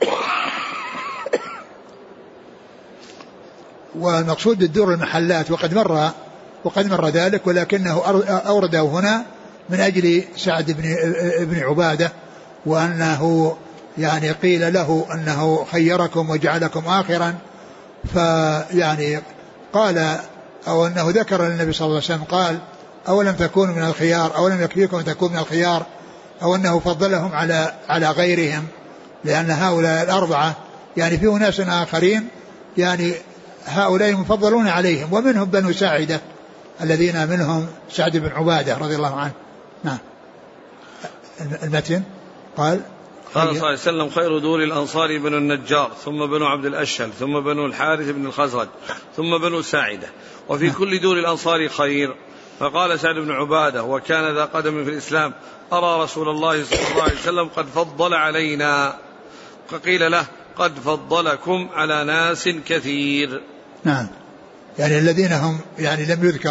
والمقصود الدور المحلات، وقد مر ذلك، ولكنه أورده هنا من أجل سعد بن عبادة، وأنه يعني قيل له أنه خيركم وجعلكم آخرا، فيعني قال أو أنه ذكر للنبي صلى الله عليه وسلم قال: أولم تكونوا من الخيار، أولم يكفيكم أن تكونوا من الخيار، أو أنه فضلهم على غيرهم، لأن هؤلاء 4 يعني فيه ناس آخرين يعني هؤلاء مفضلون عليهم، ومنهم بنو ساعدة الذين منهم سعد بن عبادة رضي الله عنه. نعم. المتن قال صلى الله عليه وسلم خير دور الأنصار بنو النجار ثم بنو عبد الأشهل ثم بنو الحارث بن الخزرج ثم بنو ساعدة وفي كل دور الأنصار خير. فقال سعد بن عبادة وكان ذا قدم في الإسلام أرى رسول الله صلى الله عليه وسلم قد فضل علينا، فقيل له قد فضلكم على ناس كثير. نعم، يعني الذين هم يعني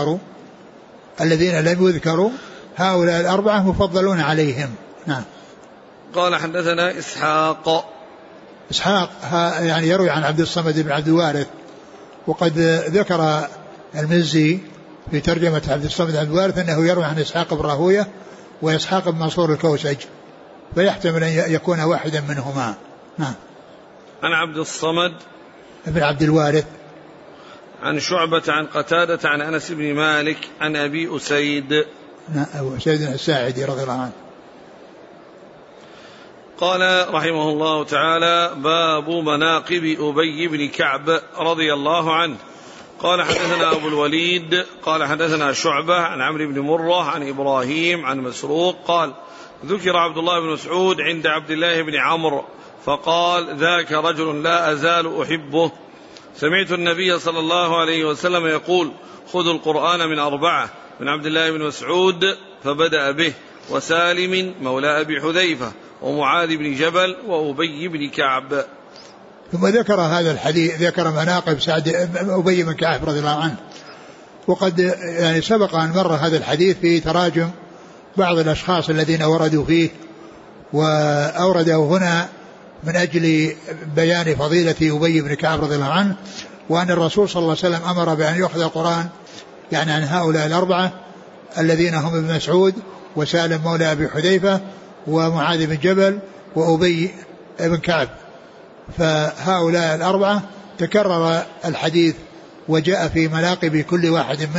الذين لم يذكروا هؤلاء الأربعة مفضلون عليهم. نعم. قال حدثنا إسحاق يعني يروي عن عبد الصمد بن عبد الوارث، وقد ذكر المزي في ترجمة عبد الصمد بن عبد الوارث أنه يروي عن إسحاق بن راهوية وإسحاق بن منصور الكوسج، فيحتمل أن يكون واحدا منهما. نعم. عن عبد الصمد بن عبد الوارث عن شعبة عن قتادة عن أنس بن مالك عن أبي أسيد. أبو أسيد الساعدي رضي الله عنه. قال رحمه الله تعالى باب مناقب أبي بن كعب رضي الله عنه. قال حدثنا أبو الوليد قال حدثنا شعبة عن عمرو بن مرة عن إبراهيم عن مسروق قال ذكر عبد الله بن مسعود عند عبد الله بن عمرو فقال ذاك رجل لا أزال أحبه، سمعت النبي صلى الله عليه وسلم يقول خذوا القرآن من أربعة، من عبد الله بن مسعود فبدأ به وسالم مولى أبي حذيفة ومعاذ بن جبل وأبي بن كعب. ثم ذكر هذا الحديث، ذكر مناقب سعد أبي بن كعب رضي الله عنه. وقد يعني سبق أن مر هذا الحديث في تراجم بعض الأشخاص الذين وردوا فيه، وأورده هنا من أجل بيان فضيلة أبي بن كعب رضي الله عنه، وأن الرسول صلى الله عليه وسلم أمر بأن يأخذ القرآن يعني عن هؤلاء الأربعة الذين هم ابن مسعود وسالم مولى أبي حذيفة ومعاذ بن جبل وأبي بن كعب. فهؤلاء الأربعة تكرر الحديث وجاء في مناقب كل واحد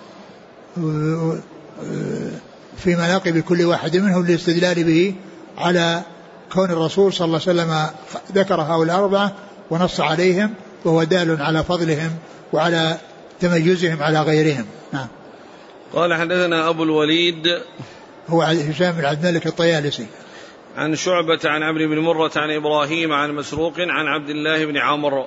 منهم للاستدلال به على كون الرسول صلى الله عليه وسلم ذكر هؤلاء الأربعة ونص عليهم، وهو دال على فضلهم وعلى تميزهم على غيرهم. نعم. قال حدثنا أبو الوليد هو هشام بن عبد الملك الطيالسي عن شعبة عن عمرو بن مرة عن إبراهيم عن مسروق عن عبد الله بن عمرو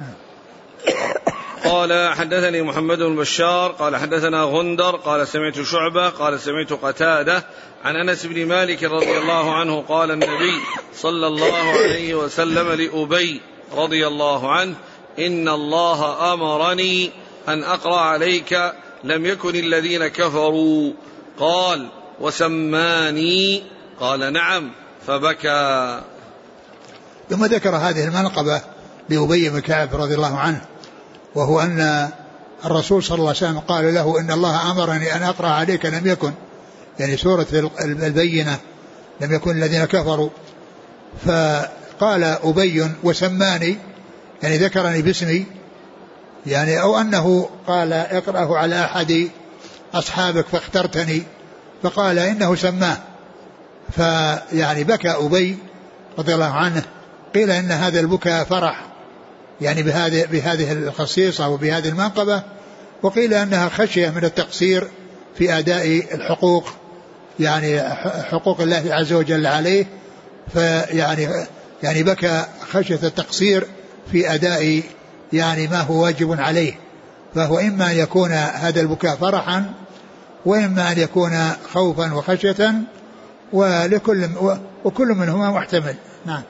قال حدثني محمد بن بشار قال حدثنا غندر قال سمعت شعبة قال سمعت قتادة عن أنس بن مالك رضي الله عنه قال النبي صلى الله عليه وسلم لأبي رضي الله عنه إن الله أمرني أن أقرأ عليك لم يكن الذين كفروا، قال وسماني، قال نعم، فبكى. ثم ذكر هذه المنقبة لأبي بن كعب رضي الله عنه، وهو أن الرسول صلى الله عليه وسلم قال له إن الله أمرني أن أقرأ عليك لم يكن، يعني سورة البينة لم يكن الذين كفروا. فقال أبي وسماني، يعني ذكرني باسمي، يعني أو أنه قال اقرأه على أحد أصحابك فاخترتني، فقال إنه سماه. فيعني بكى أبي رضي الله عنه. قيل إن هذا البكاء فرح يعني بهذه الخصيصة وبهذه المنقبة، وقيل أنها خشية من التقصير في أداء الحقوق، يعني حقوق الله عز وجل عليه، يعني بكى خشية التقصير في أداء يعني ما هو واجب عليه. فهو إما أن يكون هذا البكاء فرحا، وإما أن يكون خوفا وخشية، وكل منهما محتمل. نعم.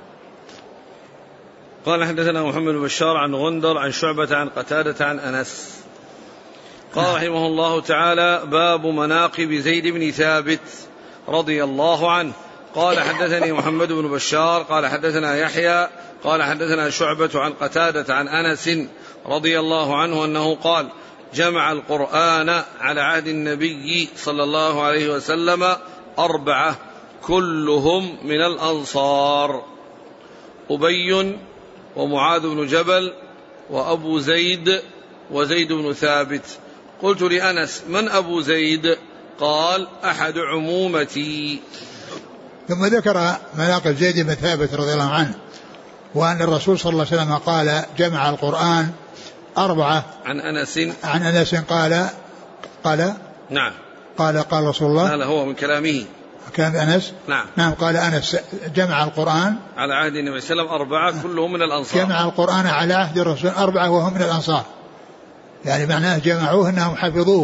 قال حدثنا محمد بن بشار عن غندر عن شعبة عن قتادة عن أنس. قال رحمه الله تعالى باب مناقب زيد بن ثابت رضي الله عنه. قال حدثني محمد بن بشار قال حدثنا يحيى قال حدثنا شعبة عن قتادة عن أنس رضي الله عنه أنه قال جمع القرآن على عهد النبي صلى الله عليه وسلم 4 كلهم من الأنصار، أبي ومعاذ بن جبل وأبو زيد وزيد بن ثابت. قلت لأنس من أبو زيد؟ قال أحد عمومتي. ثم ذكر مناقب زيد بن ثابت رضي الله عنه، وأن الرسول صلى الله عليه وسلم قال جمع القرآن 4 عن أنس قال نعم قال رسول الله، هذا هو من كلامه كان أنس نعم قال أنس جمع القرآن على عهد النبي صلى الله عليه وسلم 4 كلهم من الأنصار. جمع القرآن على عهد الرسول 4 وهم من الأنصار، يعني معناه جمعوه أنهم حفظوه،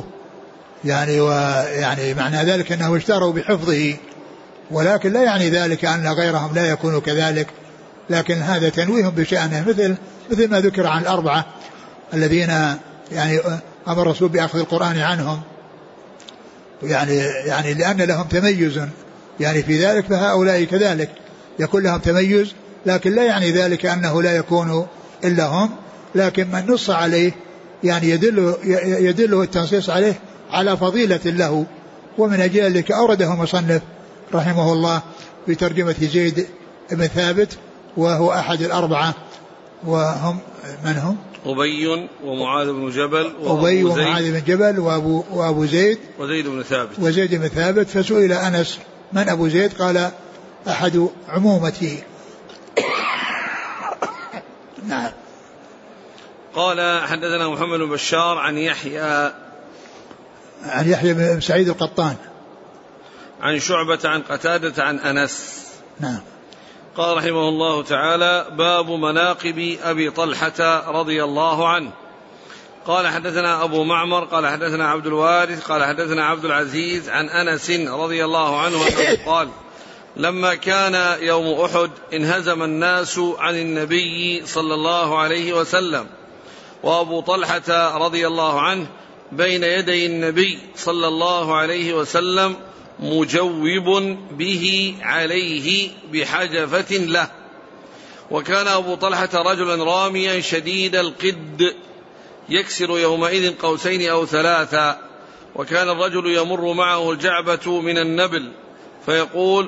يعني معنى ذلك أنه اشتروا بحفظه، ولكن لا يعني ذلك أن غيرهم لا يكونوا كذلك، لكن هذا تنويه بشأنه مثل ما ذكر عن 4 الذين يعني أمر الرسول بأخذ القرآن عنهم، يعني لأن لهم تميز يعني في ذلك، فهؤلاء كذلك يكون لهم تميز، لكن لا يعني ذلك أنه لا يكون إلا هم، لكن من نص عليه يعني يدله التنصيص عليه على فضيلة له. ومن أجل ذلك أورده مصنف رحمه الله في ترجمة زيد بن ثابت، وهو أحد 4، وهم من هم؟ أبي ومعاذ بن جبل أبي ومعاذ بن جبل وأبو زيد وزيد بن ثابت. فسئل أنس من أبو زيد؟ قال أحد عمومته. نعم. قال حدثنا محمد بن بشار عن يحيى بن سعيد القطان عن شعبة عن قتادة عن أنس. نعم. قال رحمه الله تعالى: باب مناقب أبي طلحة رضي الله عنه. قال حدثنا أبو معمر قال حدثنا عبد الوارث قال حدثنا عبد العزيز عن أنس رضي الله عنه أنه قال: لما كان يوم أحد انهزم الناس عن النبي صلى الله عليه وسلم، وأبو طلحة رضي الله عنه بين يدي النبي صلى الله عليه وسلم مجوب به عليه بحجفة له. وكان أبو طلحة رجلا راميا شديد القد يكسر يومئذ 2 قوسين أو 3، وكان الرجل يمر معه الجعبة من النبل فيقول: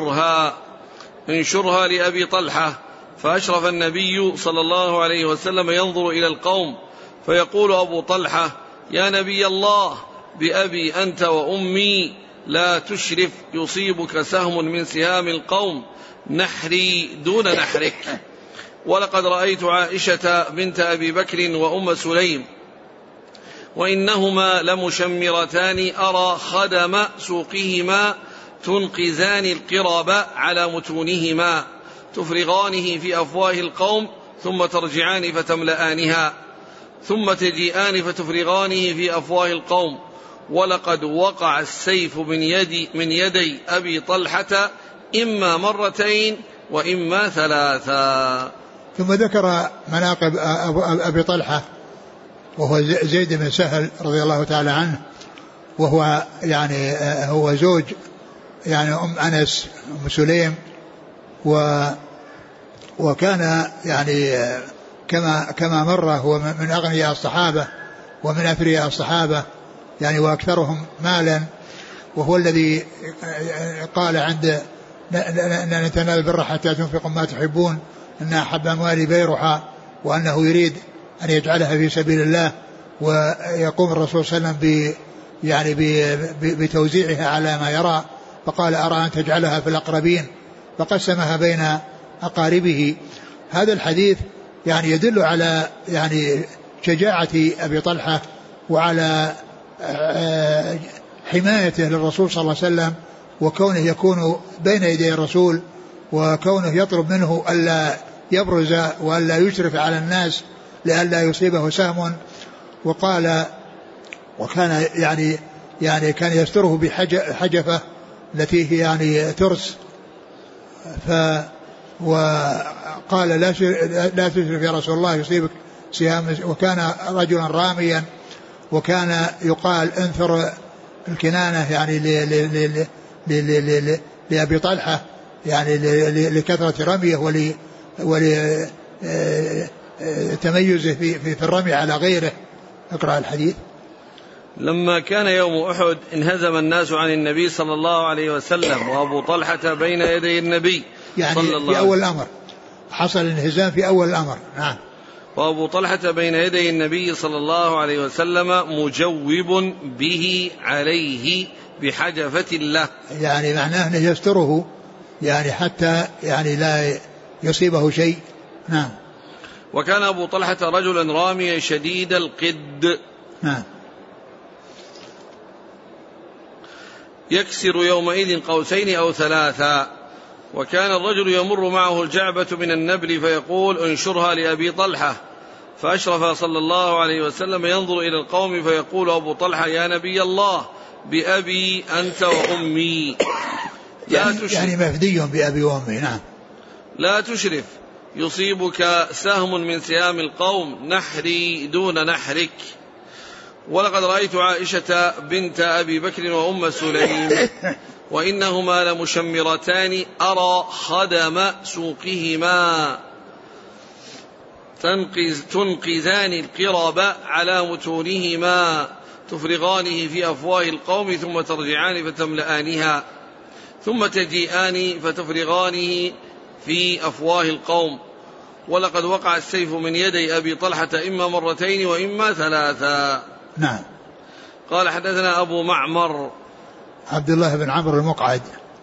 انشرها لأبي طلحة. فأشرف النبي صلى الله عليه وسلم ينظر إلى القوم فيقول أبو طلحة: يا نبي الله، بأبي أنت وأمي لا تشرف يصيبك سهم من سهام القوم، نحري دون نحرك. ولقد رأيت عائشة بنت أبي بكر وأم سليم وإنهما لمشمرتان أرى خدم سوقهما تنقزان القرب على متونهما تفرغانه في أفواه القوم ثم ترجعان فتملآنها ثم تجيئان فتفرغانه في أفواه القوم. ولقد وقع السيف من يدي أبي طلحة إما 2 وإما 3. ثم ذكر مناقب أبي طلحة وهو زيد بن سهل رضي الله تعالى عنه، وهو يعني هو زوج يعني أم أنس أم سليم، وكان يعني كما مر هو من أغنياء الصحابة ومن أثرياء الصحابة يعني وأكثرهم مالا، وهو الذي قال عند أن تنال البر حتى تنفقوا ما تحبون، أن أحب أموالي بيرها، وأنه يريد أن يجعلها في سبيل الله، ويقوم الرسول صلى الله عليه وسلم يعني بتوزيعها على ما يرى، فقال: أرى أن تجعلها في الأقربين، فقسمها بين أقاربه. هذا الحديث يعني يدل على يعني شجاعة أبي طلحة وعلى حمايته للرسول صلى الله عليه وسلم، وكونه يكون بين يدي الرسول، وكونه يطلب منه ألا يبرز وألا يشرف على الناس لألا يصيبه سهم. وقال وكان يعني كان يستره بحجفة التي هي يعني ترس، وقال: لا تشرف يا رسول الله يصيبك سهام. وكان رجلا راميا، وكان يقال انثر الكنانة يعني لأبي طلحة يعني لكثرة رميه ولتميزه في الرمي على غيره. اقرأ الحديث. لما كان يوم أحد انهزم الناس عن النبي صلى الله عليه وسلم، وأبو طلحة بين يدي النبي يعني صلى الله في أول الأمر حصل الانهزام في أول الأمر. نعم. وأبو طلحة بين يدي النبي صلى الله عليه وسلم مجوب به عليه بحجفة له، يعني معناه أنه يستره يعني حتى يعني لا يصيبه شيء. نعم. وكان أبو طلحة رجلا راميا شديد القد. نعم. يكسر يومئذ قوسين أو ثلاثا. وكان الرجل يمر معه الجعبة من النبل فيقول انشرها لأبي طلحة، فأشرف صلى الله عليه وسلم ينظر إلى القوم فيقول أبو طلحة يا نبي الله بأبي أنت وأمي يعني مفدي بأبي وأمي. نعم. لا تشرف يصيبك سهم من سهام القوم، نحري دون نحرك. ولقد رأيت عائشة بنت أبي بكر وأم سليم وإنهما لمشمرتان أرى خدم سوقهما تنقذان القرب على متونهما تفرغانه في أفواه القوم ثم ترجعان فتملآنها ثم تجيئان فتفرغانه في أفواه القوم. ولقد وقع السيف من يدي أبي طلحة إما مرتين وإما ثلاثا. نعم. قال حدثنا أبو معمر عبد الله بن عمرو المقعد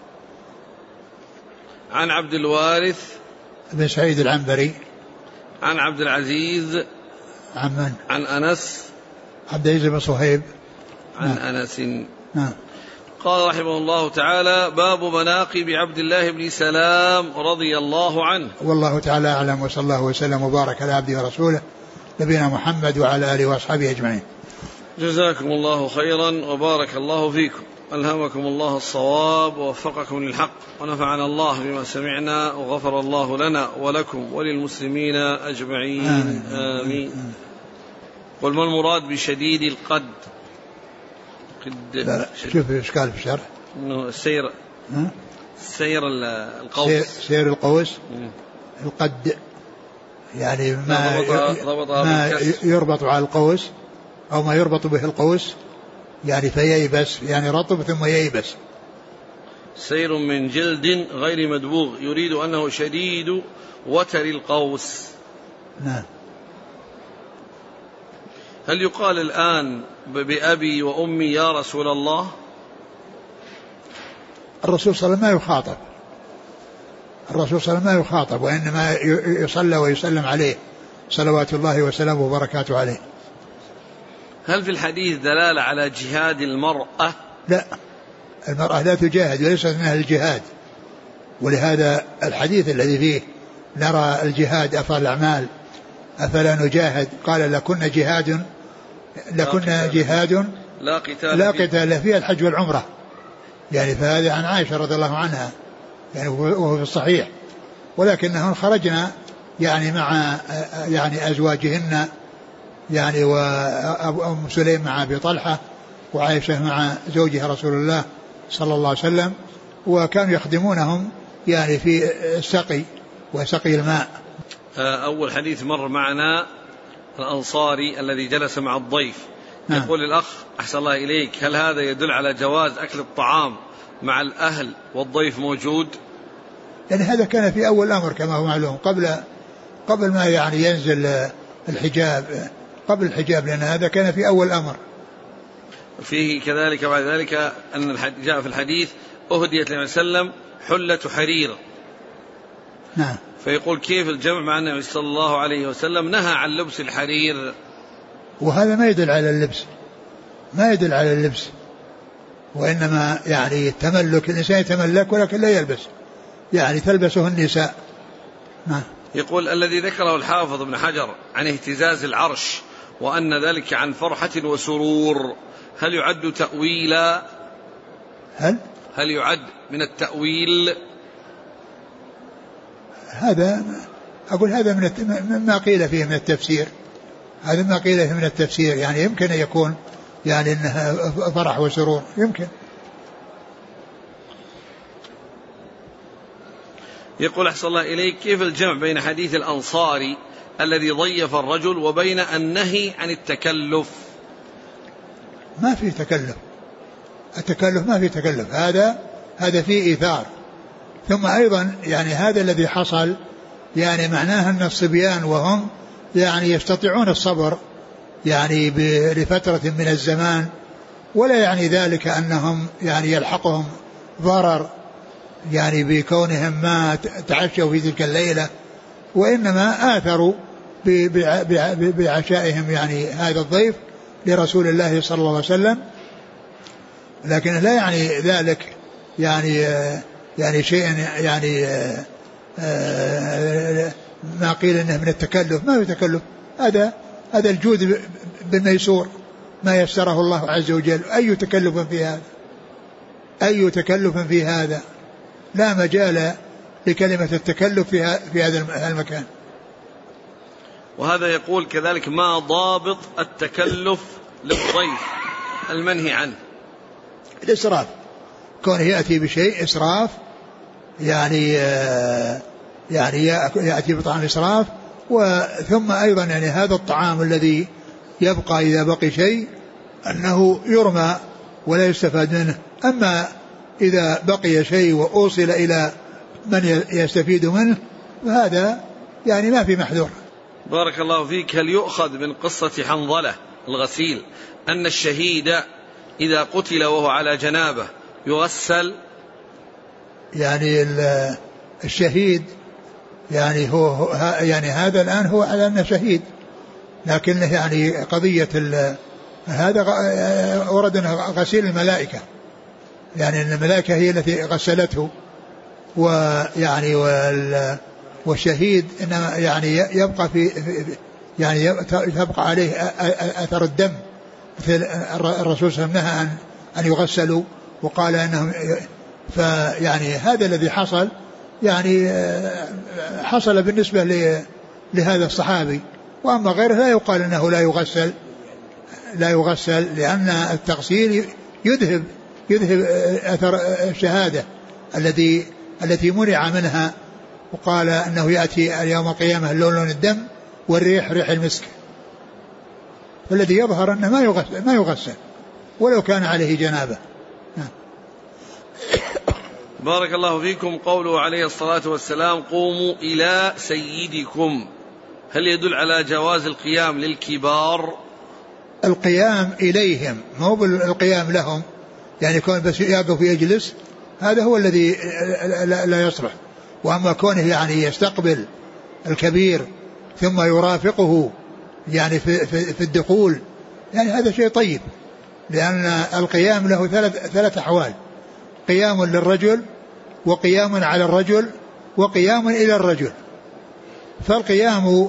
عن عبد الوارث بن سعيد العنبري عن عبد العزيز عن أنس عبد العزيز بن صهيب عن أنس. نعم. قال رحمه الله تعالى باب مناقب عبد الله بن سلام رضي الله عنه. والله تعالى أعلم، وصلى الله وسلم وبارك على عبده ورسوله نبينا محمد وعلى آله وأصحابه أجمعين. جزاكم الله خيرا وبارك الله فيكم، ألهمكم الله الصواب ووفقكم للحق، ونفعنا الله بما سمعنا وغفر الله لنا ولكم وللمسلمين أجمعين آمين. قل ما المراد بشديد القد؟ شوف إشكال في الشرح إنه سير القوس، سير القوس القد يعني ما يربط على القوس أو ما يربط به القوس يعني فييبس، يعني رطب ثم ييبس. سير من جلد غير مدبوغ يريد أنه شديد وتر القوس. نعم. هل يقال الآن بأبي وأمي يا رسول الله؟ الرسول صلى الله عليه وسلم ما يخاطب، الرسول صلى الله عليه وسلم ما يخاطب، وإنما يصلى ويسلم عليه صلوات الله وسلامه وبركاته عليه. هل في الحديث دلالة على جهاد المرأة؟ لا، المرأة لا تجاهد وليست من أهل الجهاد، ولهذا الحديث الذي فيه نرى الجهاد أفضل الأعمال أفلا نجاهد، قال لكن جهاد لا قتال فيه الحج والعمرة، يعني فهذا عن عائشة رضي الله عنها يعني وهو في الصحيح. ولكنهم خرجنا يعني مع يعني أزواجهن يعني وأم سليم مع أبي طلحة وعائشة مع زوجها رسول الله صلى الله عليه وسلم، وكانوا يخدمونهم يعني في السقي وسقي الماء. أول حديث مر معنا الأنصاري الذي جلس مع الضيف. يقول الأخ أحسن الله إليك، هل هذا يدل على جواز أكل الطعام مع الأهل والضيف موجود؟ يعني هذا كان في أول الأمر كما هو معلوم قبل ما يعني ينزل الحجاب، قبل الحجاب، لأن هذا كان في أول الأمر. فيه كذلك بعد ذلك أن جاء في الحديث أهديت النبي صلى الله عليه وسلم حلة حرير. نعم. فيقول كيف الجمع مع النبي صلى الله عليه وسلم نهى عن لبس الحرير؟ وهذا ما يدل على اللبس، ما يدل على اللبس، وإنما يعني التملك، الإنسان يتملك ولكن لا يلبس، يعني تلبسه النساء. نعم. يقول الذي ذكره الحافظ ابن حجر عن اهتزاز العرش وأن ذلك عن فرحة وسرور، هل يعد تأويلا؟ هل يعد من التأويل؟ هذا أقول هذا من ما قيل فيه من التفسير، هذا ما قيل فيه من التفسير، يعني يمكن أن يكون يعني إنها فرح وسرور، يمكن. يقول أحسن الله إليك، كيف الجمع بين حديث الأنصاري الذي ضيف الرجل وبين النهي عن التكلف؟ ما في تكلف، التكلف ما في تكلف، هذا فيه إيثار. ثم أيضا يعني هذا الذي حصل يعني معناه أن الصبيان وهم يعني يستطيعون الصبر يعني لفترة من الزمان، ولا يعني ذلك أنهم يعني يلحقهم ضرر يعني بكونهم ما تعشوا في تلك الليلة، وإنما آثروا بعشائهم يعني هذا الضيف لرسول الله صلى الله عليه وسلم، لكن لا يعني ذلك يعني شيء يعني ما قيل انه من التكلف، ما هو تكلف، هذا الجود بالميسور ما يسره الله عز وجل. أي تكلف في هذا، لا مجال لكلمة التكلف في هذا المكان. وهذا يقول كذلك: ما ضابط التكلف للضيف المنهي عنه؟ الإسراف، كونه يأتي بشيء إسراف، يعني يأتي بطعام إسراف. وثم أيضا يعني هذا الطعام الذي يبقى إذا بقي شيء أنه يرمى ولا يستفاد منه. أما إذا بقي شيء وأوصل إلى من يستفيد منه فهذا يعني ما في محذور. بارك الله فيك. هل يؤخذ من قصة حنظلة الغسيل أن الشهيد إذا قتل وهو على جنابه يغسل؟ يعني الشهيد يعني هو يعني هذا الآن هو على أنه شهيد، لكن يعني قضية هذا ورد غسيل الملائكة، يعني أن الملائكة هي التي غسلته، ويعني والشهيد إنما يعني يبقى يعني تبقى عليه أثر الدم، مثل الرسول صلى الله عليه وسلم نهى أن يغسلوا وقال أنهم، فيعني هذا الذي حصل يعني حصل بالنسبة لهذا الصحابي. وأما غيره لا يقال أنه لا يغسل لأن التغسيل يذهب أثر الشهادة التي منع منها، وقال أنه يأتي يوم القيامة لون الدم والريح ريح المسك، فالذي يظهر أنه ما يغسل ولو كان عليه جنابة. بارك الله فيكم. قوله عليه الصلاة والسلام: قوموا إلى سيدكم، هل يدل على جواز القيام للكبار؟ القيام إليهم مو بالقيام لهم، يعني كون بس يقف ويجلس هذا هو الذي لا يصلح. وأما كونه يعني يستقبل الكبير ثم يرافقه يعني في الدخول، يعني هذا شيء طيب، لأن القيام له ثلاث أحوال: قيام للرجل، وقيام على الرجل، وقيام إلى الرجل. فالقيام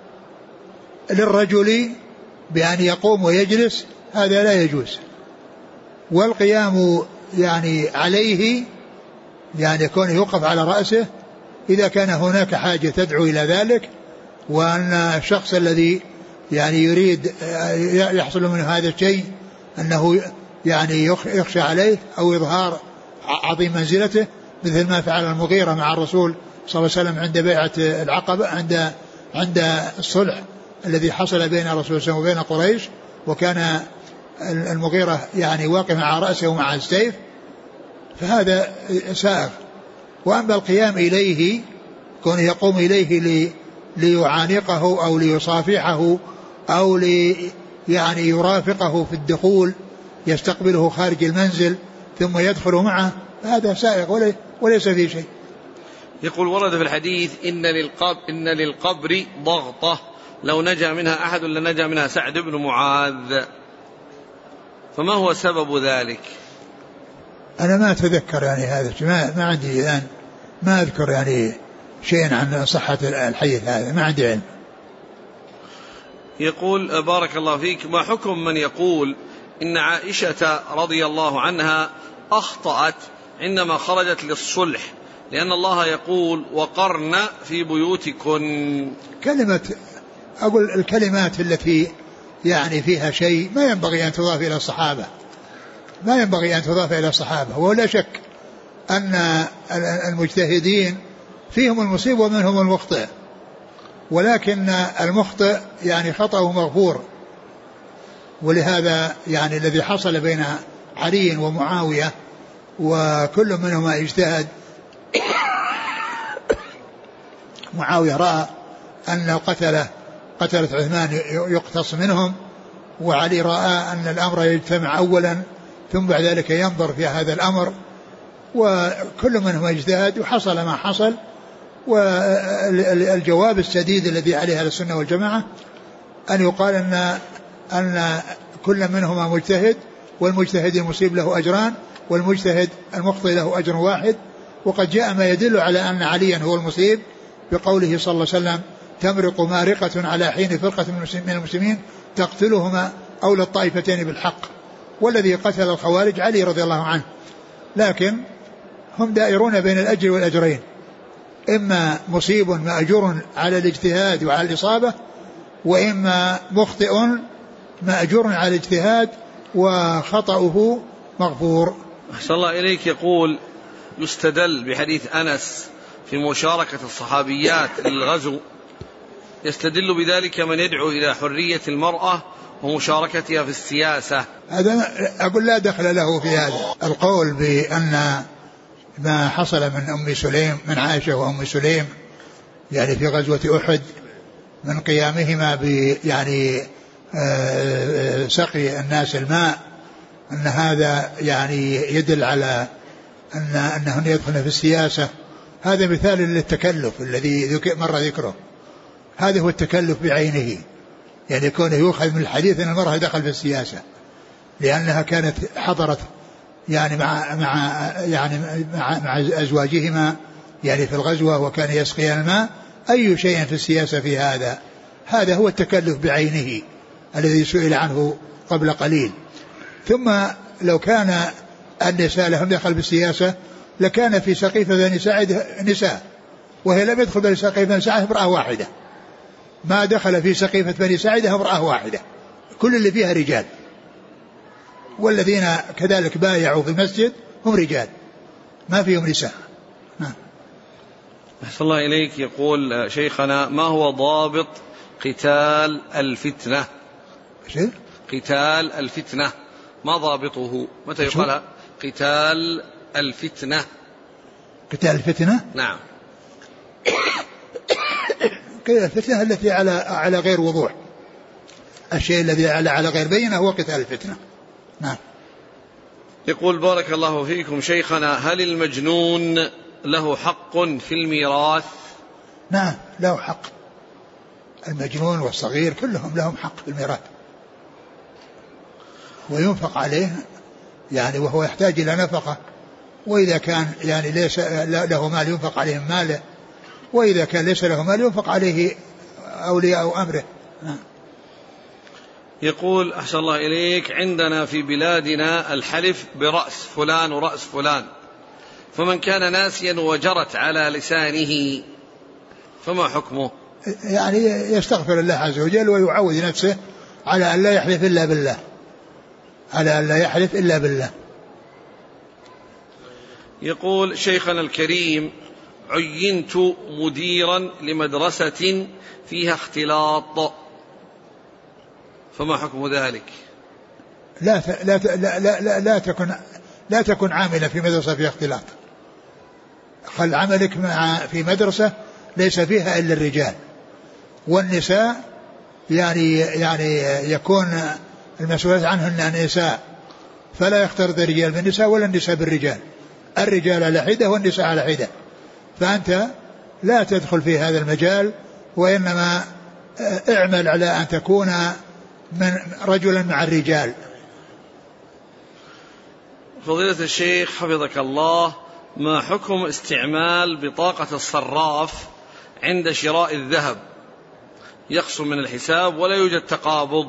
للرجل بأن يقوم ويجلس هذا لا يجوز، والقيام يعني عليه يعني يكون يوقف على رأسه إذا كان هناك حاجة تدعو إلى ذلك، وأن الشخص الذي يعني يريد يحصل منه هذا الشيء أنه يعني يخشى عليه أو إظهار عظيم منزلته، مثل ما فعل المغيرة مع الرسول صلى الله عليه وسلم عند بيعة العقبة، عند الصلح الذي حصل بين الرسول صلى الله عليه وسلم وبين قريش، وكان المغيرة يعني واقف مع رأسه ومع السيف، فهذا سائغ. وأما القيام إليه كون يقوم إليه ليعانقه أو ليصافحه أو يعني يرافقه في الدخول، يستقبله خارج المنزل ثم يدخل معه، هذا سائغ وليس فيه شيء. يقول: ورد في الحديث إن للقبر ضغطة لو نجا منها أحد لنجا منها سعد بن معاذ، فما هو سبب ذلك؟ أنا ما أتذكر يعني هذا، ما عندي الآن، ما أذكر يعني شيئا عن صحة الحديث هذا، ما عندي علم. يقول: بارك الله فيك، ما حكم من يقول إن عائشة رضي الله عنها أخطأت عندما خرجت للصلح، لأن الله يقول: وقرن في بيوتكن؟ أقول الكلمات التي يعني فيها شيء ما ينبغي أن تضاف إلى الصحابة، ما ينبغي أن تضاف إلى الصحابة. ولا شك أن المجتهدين فيهم المصيب ومنهم المخطئ، ولكن المخطئ يعني خطأه مغفور. ولهذا يعني الذي حصل بين علي ومعاوية وكل منهما اجتهد، معاوية رأى أن قتلة عثمان يقتص منهم، وعلي رأى أن الأمر يجتمع أولا ثم بعد ذلك ينظر في هذا الأمر، وكل منهما اجتهد وحصل ما حصل. والجواب السديد الذي عليه أهل السنة والجماعة أن يقال أن كل منهما مجتهد والمجتهد المصيب له أجران والمجتهد المخطئ له أجر واحد. وقد جاء ما يدل على أن عليا هو المصيب بقوله صلى الله عليه وسلم تمرق مارقة على حين فرقة من المسلمين تقتلهما أولى الطائفتين بالحق. والذي قتل الخوارج علي رضي الله عنه، لكن هم دائرون بين الأجر والأجرين، إما مصيب مأجور على الاجتهاد وعلى الإصابة، وإما مخطئ مأجور على الاجتهاد وخطأه مغفور. أحسن الله إليك. يقول يستدل بحديث أنس في مشاركة الصحابيات للغزو، يستدل بذلك من يدعو إلى حرية المرأة ومشاركتها في السياسة. هذا أقول لا دخل له في هذا القول بأن ما حصل من أم سليم من عائشة وأم سليم يعني في غزوة أحد من قيامهما يعني سقي الناس الماء، أن هذا يعني يدل على أنهن يدخلن في السياسة. هذا مثال للتكلف الذي مر ذكره، هذا هو التكلف بعينه، يعني كونه يؤخذ من الحديث أن المرأة دخل في السياسة لأنها كانت حضرت يعني مع أزواجهما يعني في الغزوة وكان يسقيان الماء. أي شيء في السياسة في هذا هو التكلف بعينه الذي سئل عنه قبل قليل. ثم لو كان النساء لهم دخل بالسياسة لكان في سقيفة بني ساعد نساء، وهي لم يدخل في سقيفة بني ساعد امرأة واحدة، ما دخل في سقيفة بني ساعدة امرأة واحدة، كل اللي فيها رجال، والذين كذلك بايعوا في المسجد هم رجال ما فيهم نساء. أحسن الله إليك. يقول شيخنا ما هو ضابط قتال الفتنة؟ قتال الفتنة ما ضابطه؟ متى يقال قتال الفتنة؟ قتال الفتنة نعم. قتال الفتنة التي على غير وضوح، الشيء الذي على غير بينة هو قتال الفتنة. نعم. يقول بارك الله فيكم شيخنا هل المجنون له حق في الميراث؟ نعم له حق، المجنون والصغير كلهم لهم حق في الميراث، وينفق عليه يعني وهو يحتاج إلى نفقة، وإذا كان يعني ليس له مال ينفق عليه ماله، وإذا كان ليس له مال ينفق عليه أولياء أمره. يقول أحسن الله إليك عندنا في بلادنا الحلف برأس فلان ورأس فلان، فمن كان ناسيا وجرت على لسانه فما حكمه؟ يعني يستغفر الله عز وجل ويعود نفسه على أن لا يحلف إلا بالله، على أن لا يحلف إلا بالله. يقول شيخنا الكريم عينت مديرا لمدرسة فيها اختلاط، فما حكم ذلك؟ لا تكن عاملا في مدرسة فيها اختلاط، خل عملك في مدرسة ليس فيها إلا الرجال، والنساء يعني يكون المسؤولية عنهن النساء، فلا يختلط الرجال بالنساء ولا النساء بالرجال، الرجال على حدة والنساء على حدة، فأنت لا تدخل في هذا المجال، وإنما اعمل على أن تكون من رجلا مع الرجال. فضيلة الشيخ حفظك الله، ما حكم استعمال بطاقة الصراف عند شراء الذهب؟ يخصم من الحساب ولا يوجد تقابض.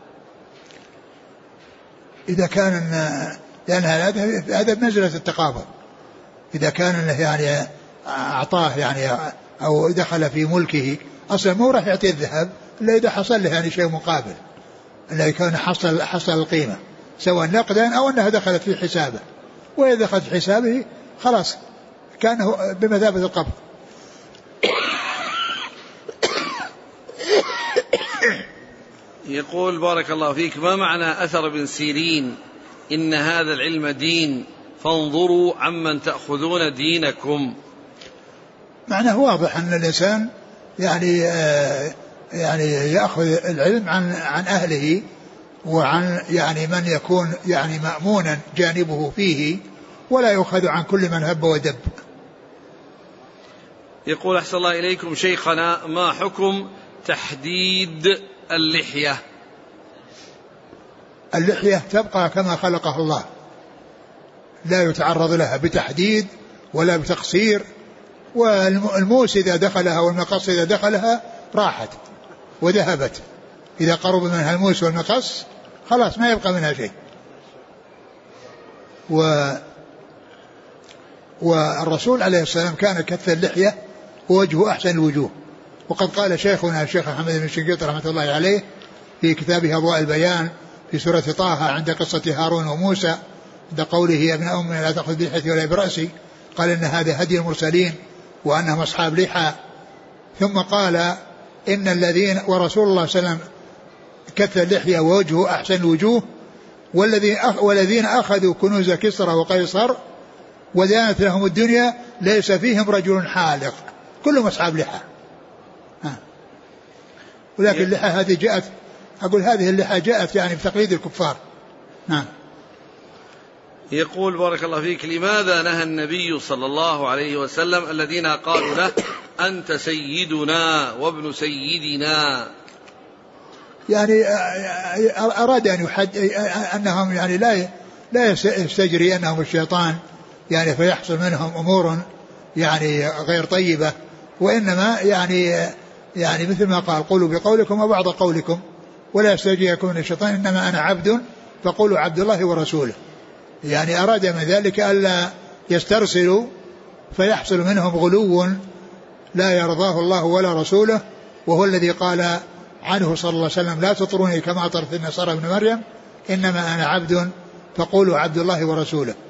إذا كان لأن هذا بمنزلة التقابض، إذا كان يعني أعطاه يعني أو دخل في ملكه أصلا مو راح يعطي الذهب إلا إذا حصل له يعني شيء مقابل، إلا يكون حصل القيمة سواء نقدا أو أنها دخلت في حسابه، وإذا دخلت في حسابه خلاص كان بمثابة القبض. يقول بارك الله فيك ما معنى أثر ابن سيرين إن هذا العلم دين فانظروا عمن تأخذون دينكم؟ معناه واضح أن الإنسان يعني يأخذ العلم عن أهله وعن يعني من يكون يعني مأمونا جانبه فيه، ولا يؤخذ عن كل من هب ودب. يقول أحسن الله إليكم شيخنا ما حكم تحديد اللحية؟ اللحية تبقى كما خلقها الله، لا يتعرض لها بتحديد ولا بتقصير، والموس إذا دخلها والمقص إذا دخلها راحت وذهبت، إذا قرب منها الموس والمقص خلاص ما يبقى منها شيء. والرسول عليه السلام كان كث اللحية ووجهه أحسن الوجوه. وقد قال شيخنا الشيخ محمد بن الشنقيطي رحمة الله عليه في كتابه أضواء البيان في سورة طه عند قصة هارون وموسى عند قوله يا ابن أمي لا تأخذ بلحيتي ولا برأسي، قال إن هذا هدي المرسلين وأنهم أصحاب لحى. ثم قال إن الذين ورسول الله صلى الله عليه وسلم كث اللحية ووجهه أحسن الوجوه، والذين أخذوا كنوز كسرى وقيصر ودانت لهم الدنيا ليس فيهم رجل حالق، كلهم أصحاب لحى. ولكن اللحى هذه جاءت، أقول هذه اللحى جاءت يعني بتقليد الكفار. نعم. يقول بارك الله فيك: لماذا نهى النبي صلى الله عليه وسلم الذين قالوا له أنت سيدنا وابن سيدنا؟ يعني أراد أن أنهم يعني لا يستجري أنهم الشيطان يعني فيحصل منهم أمور يعني غير طيبة، وإنما يعني مثل ما قال قولوا بقولكم وبعض قولكم ولا يستجريكم من الشيطان إنما أنا عبد فقولوا عبد الله ورسوله. يعني أراد من ذلك ألا يسترسلوا فيحصل منهم غلو لا يرضاه الله ولا رسوله، وهو الذي قال عنه صلى الله عليه وسلم لا تطروني كما أطرت النصارى ابن مريم إنما أنا عبد فقولوا عبد الله ورسوله.